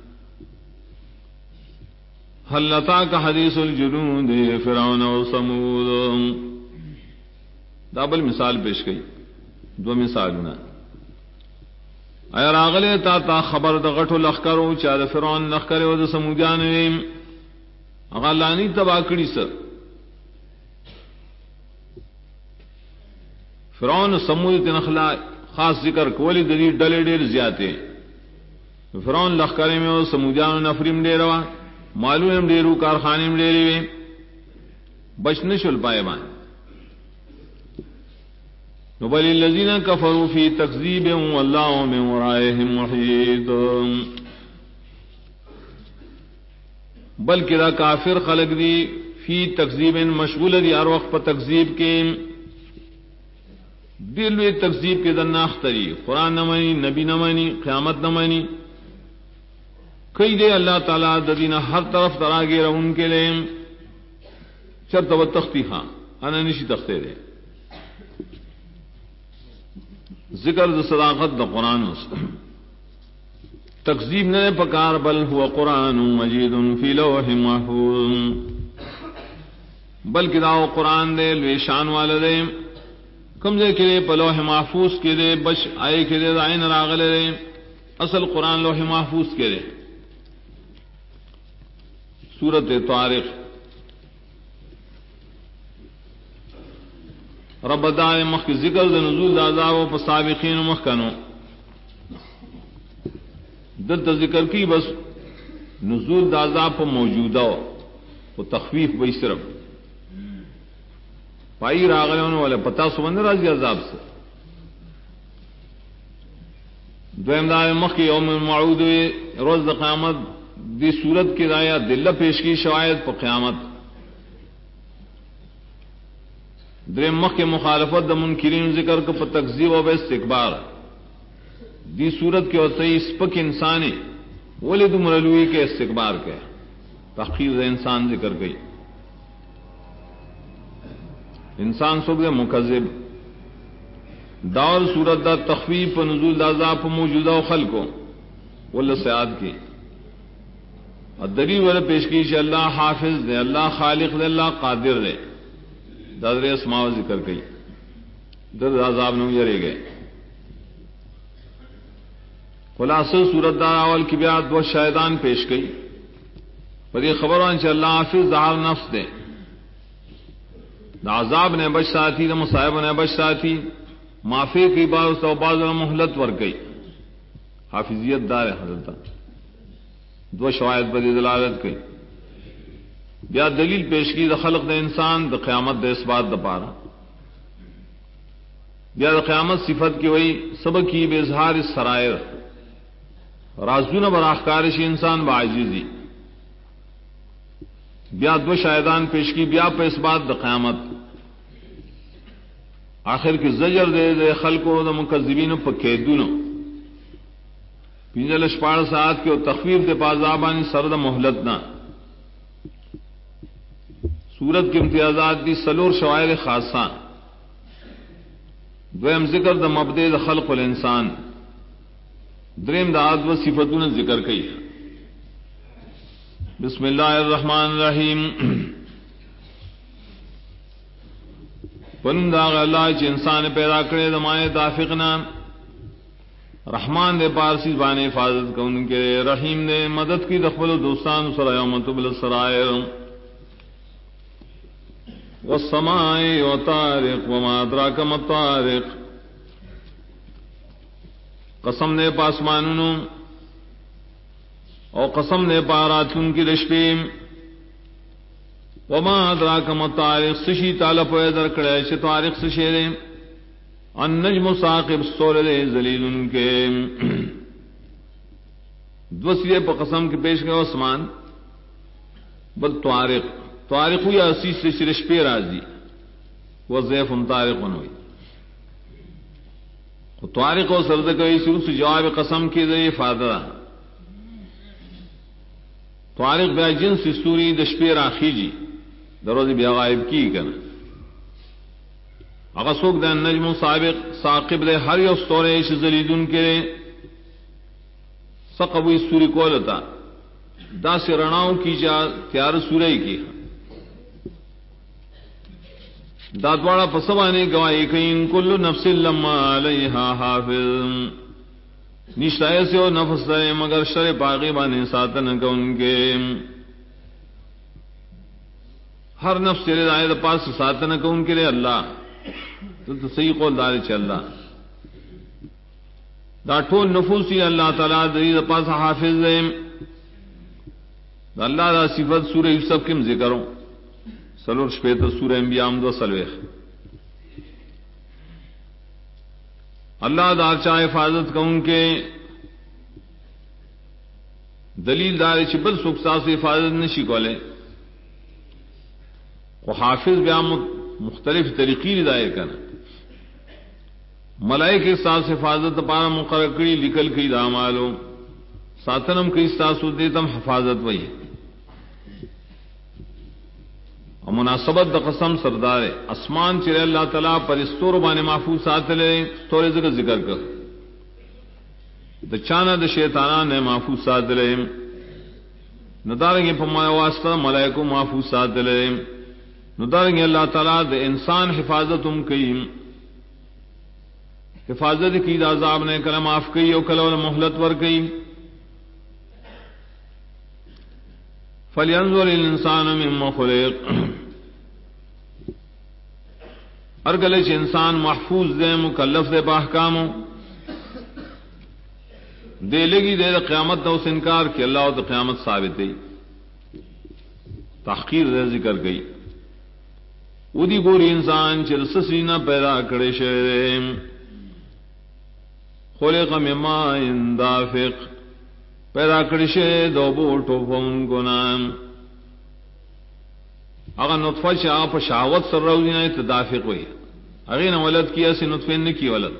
حل لتاک حدیث الجنود فرعون و ثمود. دا بل مثال پیش گئی دو مثالنا ایا راغله تا خبر د غټو لخرو چا د فرعون لخر او د سمودیان ویم غلانی تبا کړي سر فرعون سمود د نخلا خاص ذکر کولی د دې ډلې ډېر زیاته. فرعون لخر میں او سمودیان نفریم ډېر وا معلوم ډېرو کارخانې ډېرې بچ نشول پای باندې بل الذين كفروا في تكذيب والله من ورائهم محيط. بلکہ دا کافر خلق دی فی تکذیب مشغول دی ہر وقت پر تکذیب کے دل میں تکذیب کے دناختری قرآن نہ مانی نبی نہ مانی قیامت نہ مانی کئی دے اللہ تعالیٰ ددینہ ہر طرف تراغے رہا ان کے لئے چرت و تختی خاں انا نشی تختے دے ذکر د صداقت دا قرآن تکذیب نہ پکار بل هو قرآن مجید فی لوح محفوظ بلکہ دا قرآن دے لوی شان والا دے کمزے کے دے پلوح محفوظ کے دے بش آئے کے دے دائن راغل دے اصل قرآن لوح محفوظ کے دے. سورۃ طارق رب دائے مخ ذکر دا نزول دا عذاب و سابقین مخکنو دلتا ذکر کی بس نزول دا عذاب پا موجودہ و تخفیف بئی صرف پائی راغلیوں والے پتا سمند رازی عذاب سے. دویم دائے مخ کی یوم معود روز دا قیامت دی صورت کی دائیا دلہ پیش کی شواہد پا قیامت درم مخ کے مخالفت دا منکرین ذکر کو پر تکذیب و استکبار دی صورت کے ہوتے اسپک انسانی ولد مرلوی کے استکبار کے تحقیر انسان ذکر گئی. انسان سب دے مکذب دور صورت دا تخفیف نزول دا عذاب موجودہ و خلقوں واللہ سیاد کی الدلیل والا پیش کی کہ اللہ حافظ دے اللہ خالق دے اللہ قادر دے در اسماء ذکر گئی در عذاب نو یری گئے. خلاصہ صورت دار اول کی بیا دو شاہدان پیش گئی پر یہ خبران چ اللہ حافظ دار نفس دے دا عذاب نے بچ ساتھی دا مصائب نے بچ ساتھی معافی کی باز تو باز مہلت ور گئی حافظیت دار حضرت دو شواہد پر دلالت کی بیا دلیل پیش کی دا خلق دے انسان دا قیامت دے اس بات دا پارا بیا دا قیامت صفت کی وہی سبق کی بے اظہار السرائر رازون براخکارش انسان بعاجزی بیا دو شاہدان پیش کی بیا پہ اس بات دا قیامت آخر کی زجر دے دے خلقو دا مکذبین پا قیدونو پینجل اشپاڑ ساعت کے تخفیف دے پازابانی سرد محلتنا سورت کے امتیازات دی سلور شوائر خاصان دویم ذکر دا مبدے دا خلق الانسان دریم دا عاد و صفتون ذکر کئی بسم اللہ الرحمن الرحیم پن داغ اللہ چ انسان پیدا کرے دمائے دافقنا رحمان دے پارسی بانے حفاظت کا ان کے رحیم دے مدد کی دخل دوستان سر یوم تبل السرائر والسماء وطارق وما ادراک ما الطارق قسم نے پاسمانونو اور قسم نے پاراتون کی رشپیم وما ادراک ما الطارق سشی تعالی پوئے در کڑے چھ طارق سشیرے النجم ثاقب سورد ذلیل کے دوسرے پا قسم کے پیش گئے عثمان بل طارق طارق ہوئی اسیس سے شرش پہ راضی وظیف طارق ہوئی طارق و سرد کوئی شروع سے جواب قسم کے ذریعے فادرہ طارق بیا جنس سوری دشپے راخی جی دروازی بیا غائب کی کنا اگر سوک دے نجم سابق ثاقب دے ہر یو ستورے اش ذلیدن کے سقبوی سوری کولتا دا سے رناؤں کی جا تیار سورئی کی دادواڑا پسوانے گواہی کہیں کل نفس لما علیہا حافظ نشتائے سے ہو نفس دے مگر شر پاقی بانے ساتن کا ان کے ہر نفس تیرے دائے دا پاس ساتن کا ان کے لئے اللہ تو صحیح قول دارے چھے اللہ دا ٹھول نفوسی اللہ تعالیٰ دری دا پاس حافظ دے دا اللہ دا صفت سورہ یوسف کم ذکروں سلور شپیت سورہ انبیاء دو سلویخ اللہ دار چاہ حفاظت کا ان کے دلیل دار چبل سکسا سے حفاظت نشی کولے وہ حافظ بیا مختلف طریقی دائر کرنا ملائک کے ساتھ حفاظت پارا مقرر کری لکل کی دامالو ساتنم کی ساتھ دیتم حفاظت وہی اور مناسبت دا قسم سردار اسمان چرے اللہ تعالیٰ پر استور بانے محفوظ ساتھ لے استورے ذکر کر دا چانا دا شیطانان نے محفوظ ساتھ لے ندارنگی پمائے واسطہ ملائکو محفوظ ساتھ لے ندارنگی اللہ تعالیٰ دا انسان حفاظت کئی حفاظت کی دا عذاب نے کلا معاف کئی اور کلا محلت ور کئی فَلْيَنْظُرِ الْإِنسَانُ مِمَّا خُلِقَ ارگلے چ انسان محفوظ دے مکلف دے باحکامو دے لگی دے قیامت دا اس انکار کہ اللہ تو قیامت ثابت ہے تحقیر دے ذکر گئی ودی گوری انسان چرس سینہ پیدا کرے شے خلق من ماء دافق پیدا کرشے دو بوٹو فون کو نام اگر نطفہ شاہ پا شاوت سر روزی نائے تو دافق ہوئی اگر ولد کیا سی نطفہ نے کی ولد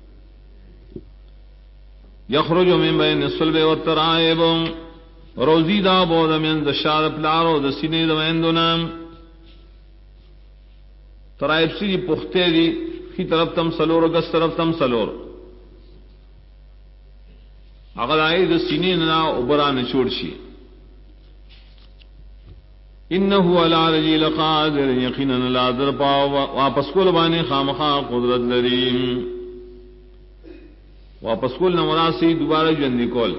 یخرج من بین الصلب والترائب روزی دا بود من دشار پلارو دسینے دویندو نام ترائب سی پختے دی خی طرف تم سلور گس طرف تم سلور اگر آئی دا سینی نا عبران چھوڑ شی انہو علا رجی لقادر یقینا لا در پاو واپس کو لبانے خامخا قدرت لریم واپس کول نہ مراد سی دوبارہ ژوندۍ کول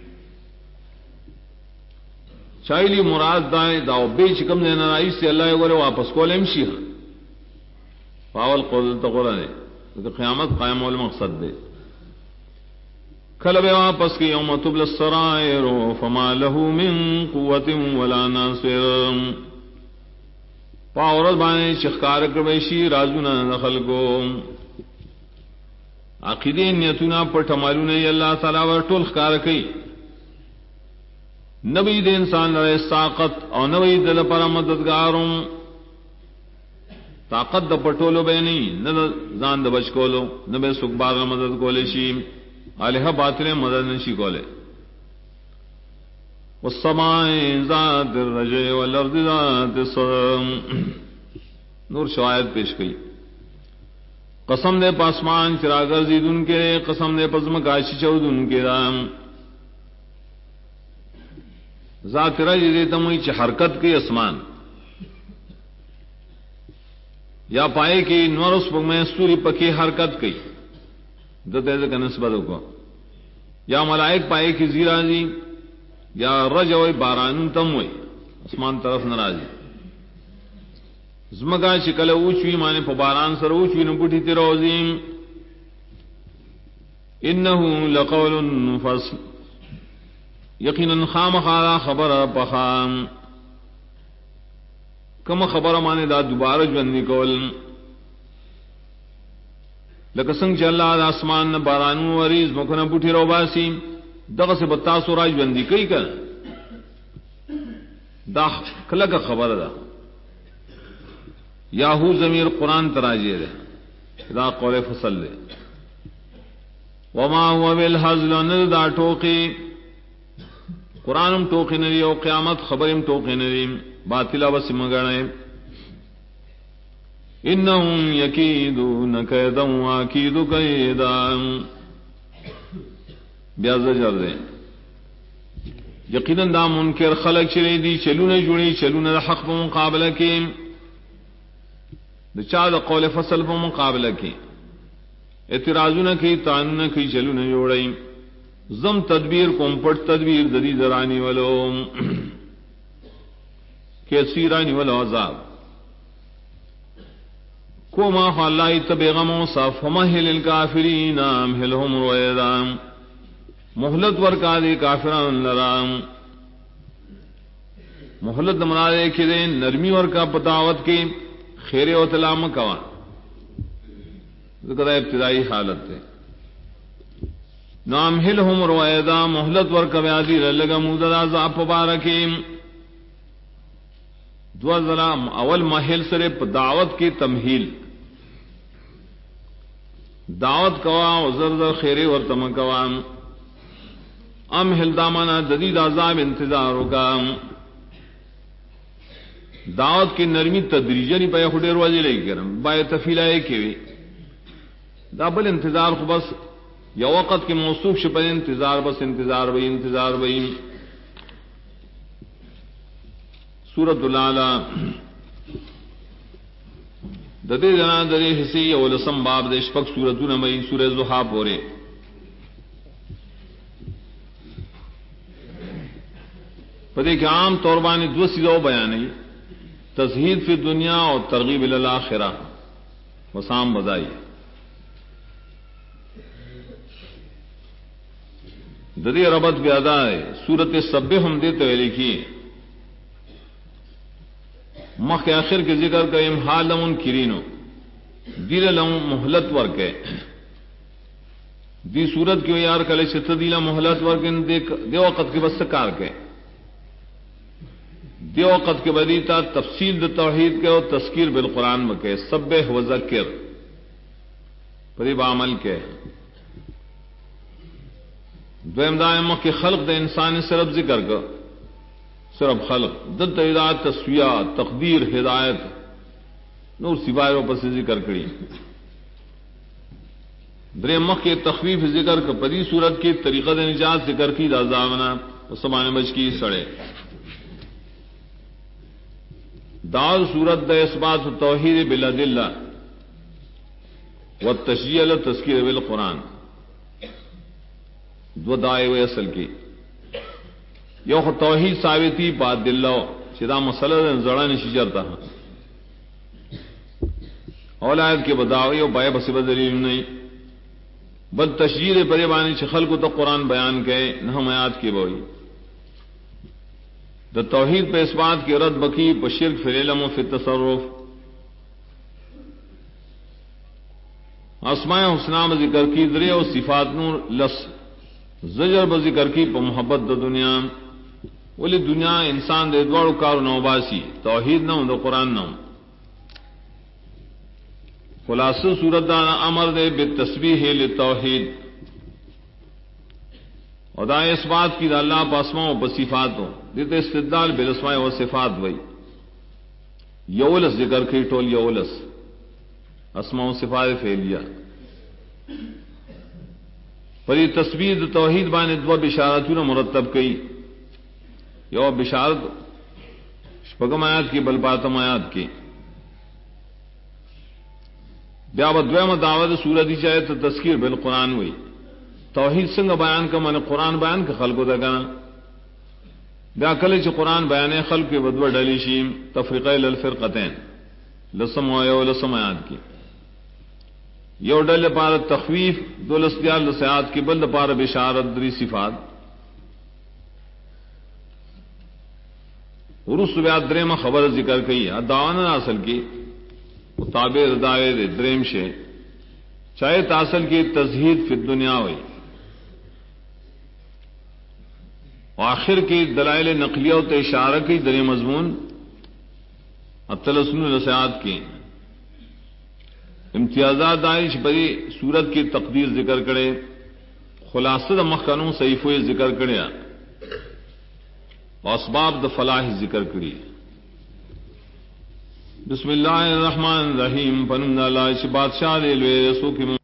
چایلی مراد دای دا به چې کوم نه رئیس الله یې وره واپس کولم شي پاول قول ته قرآن د قیامت قائم ول مقصد دی کله به واپس کی یوم تبل السرائر فما له من قوت ولا ناصر پاور باندې شخکار کوي شي رازونه خلکو عقیده نیتونه پټمالونه الله تعالی ور ټول ښکار کوي نبی د انسان لپاره طاقت او نبی د لپاره مددګارم طاقت د پټولو به نه ځان د بچ کولو نه به څوک بار مدد کولې شي الہ باطل مدد نشي کوله والسماء ذات الرجع والارض ذات الصدم نور شواہد پیش کی قسم دے پاسمان چراغر زیدن کے قسم دے پزم کاشی چودن کے رام ذات رجع دیتا ہوئی چھ حرکت کی اسمان یا پائے کی نورس پک میں سوری پکی حرکت کی دتے کا نسبت کو یا ملائک پائے کی زیرازی یا رج ہوئی باران تم ہوئی اسمان طرف ناراضی زمگا شکل اوچوی مانے پا باران سر اوچوی نبوٹی تیروزیم انہو لقول فصل یقینا خام خالا خبر پخام کم خبر مانے دا دوبارہ جوندی کول لکه څنګه چې الله د اسمان نه بارانو وریز مخونه بوټي روباسي دغه څه بتا سورا ژوندۍ کوي کړه دا کله خبره ده یاهو ضمیر قران تراجه ده دا قول فصل ده وما هو بالهزل ان دا ټوکی قرانم ټوکی نه او قیامت خبرم ټوکی نه باطله وسمګنه انہم یکیدون کیدا واکید کیدا بیا زجر دے یقینا دا منکر خلق چلی دی چلونه جوړی چلونه د حق په مقابله کې د چا د قول فصل په مقابله کې اعتراضونه کوي تانونه کوي چلونه جوړی زم تدبیر کوم پټ تدبیر د دې درانی ولو کیسیرانی ولو عذاب کوما خلای تبغم صف مهل الکافرین امهلهم رویدا مہلت ورکا دی کافران لرام مہلت منارے کے دے نرمی ورکا پتاوت کی خیر و تلام کوا ذکر ابتدائی حالت ہے نامهلهم رویدا مہلت ورکا بیادی لگا مودد عذاب مبارکیم دو ظلام اول محل سرے دعوت کی تمہیل دعوت کوا زرد خیری اور تم کوا ام ہلدامانا جدید عذاب انتظار کا دعوت کی نرمی تدریجنی پہ خڈیر واجی لے کرم بائے تفیلائے کے دابل انتظار کو بس یا وقت کے موصوف شپے انتظار بس انتظار بئی سورۃ الاعلی ددے جنا درے حصے اول سم باب دے شپک سورتوں میں سورہ ضحا پورے پدے کہ عام طور بانی دو سیدھو بیان ہے تزہید فی دنیا اور ترغیب الی الاخرہ وسام بدائی ددے ربط بیادا ہے سورۃ سبح ہم دیتے لکھی مخ کے آخر کے ذکر کا امحال لمن کرینو دل لهم مہلت ورکے دی صورت کیوں یار کلے چت دیلا مہلت ورکن دے وقت کے بس کار کے دے وقت کے بدیتا تفصیل د توحید کے اور تذکیر بالقرآن مکے سبح و ذکر پریب عمل کے دویم دائم مخ کے خلق دے انسان صرف ذکر کا صرف خلق دت ہدایت تسویہ تقدیر ہدایت نور سوائے پر سے ذکر کری درے مخ کے تخفیف ذکر کا پری صورت کی طریقہ نجات ذکر کی دازامنا سمان بچ کی سڑے دار صورت د اثبات توحید بالادلہ والتشجیع تذکیر بالقرآن دو دائے ہوئے اصل کی یو خو توحید ثابتی بات دلو چدا مسئلہ زڑا نشی چرتا اولاد کے بداوی اور بائے بصیبت دلیل نہیں بد تشجیر پریبانی چخل کو تو قرآن بیان کے نہ میات کی بوئی دا توحید پہ اس بات کی رد بکی بشرک فی العلم و فی التصرف اسماء حسنہ میں ذکر کی درے اور صفات نور لس زجر ب ذکر کی پہ محبت دا دنیا ولی دنیا انسان دے دوڑ کار نوباسی توحید نہ دا قرآن نہ خلاصہ صورت دانا امر دے بالتسبیح للتوحید اور دا اس بات کی دا اللہ پاسماں و بصفاتوں دیتے استدلال بالاسماء و صفات وئی یولس ذکر کی ٹول یولس اسماء و صفات فعلیہ پر یہ تسبیح توحید بانے دو بشارتوں مرتب کی یو بشارت شپگم آیات کی بلباتم آیات کی بیا بدویم دعوت سورت چاہے تو تذکیر بالقرآن ہوئی توحید سنگ بیان کا من قرآن بیان کا خلق دا گنا بیا کل چ قرآن بیان خلق کے بدو ڈلی شیم تفریقہ للفرقتین لسم و لسم آیات کی یو ڈل پار تخویف دو لسیال لسیات کی بل پار بشارت دری صفات عرس بیا دریم خبر ذکر کی دعوانا اصل کی مطابق دعوے دریم شے چاہے تاصل کی تزہید فی الدنیا ہوئی آخر کی دلائل نقلیہ و اشارہ کی در مضمون التلسن الرسعات کی امتیازات دانش بری صورت کی تقدیر ذکر کرے خلاصہ مخنوں صحیف ہوئے ذکر کرے اسباب د فلاح ذکر کری بسم اللہ الرحمن الرحیم پنند اللہ بادشاہ لے لوے رسو کی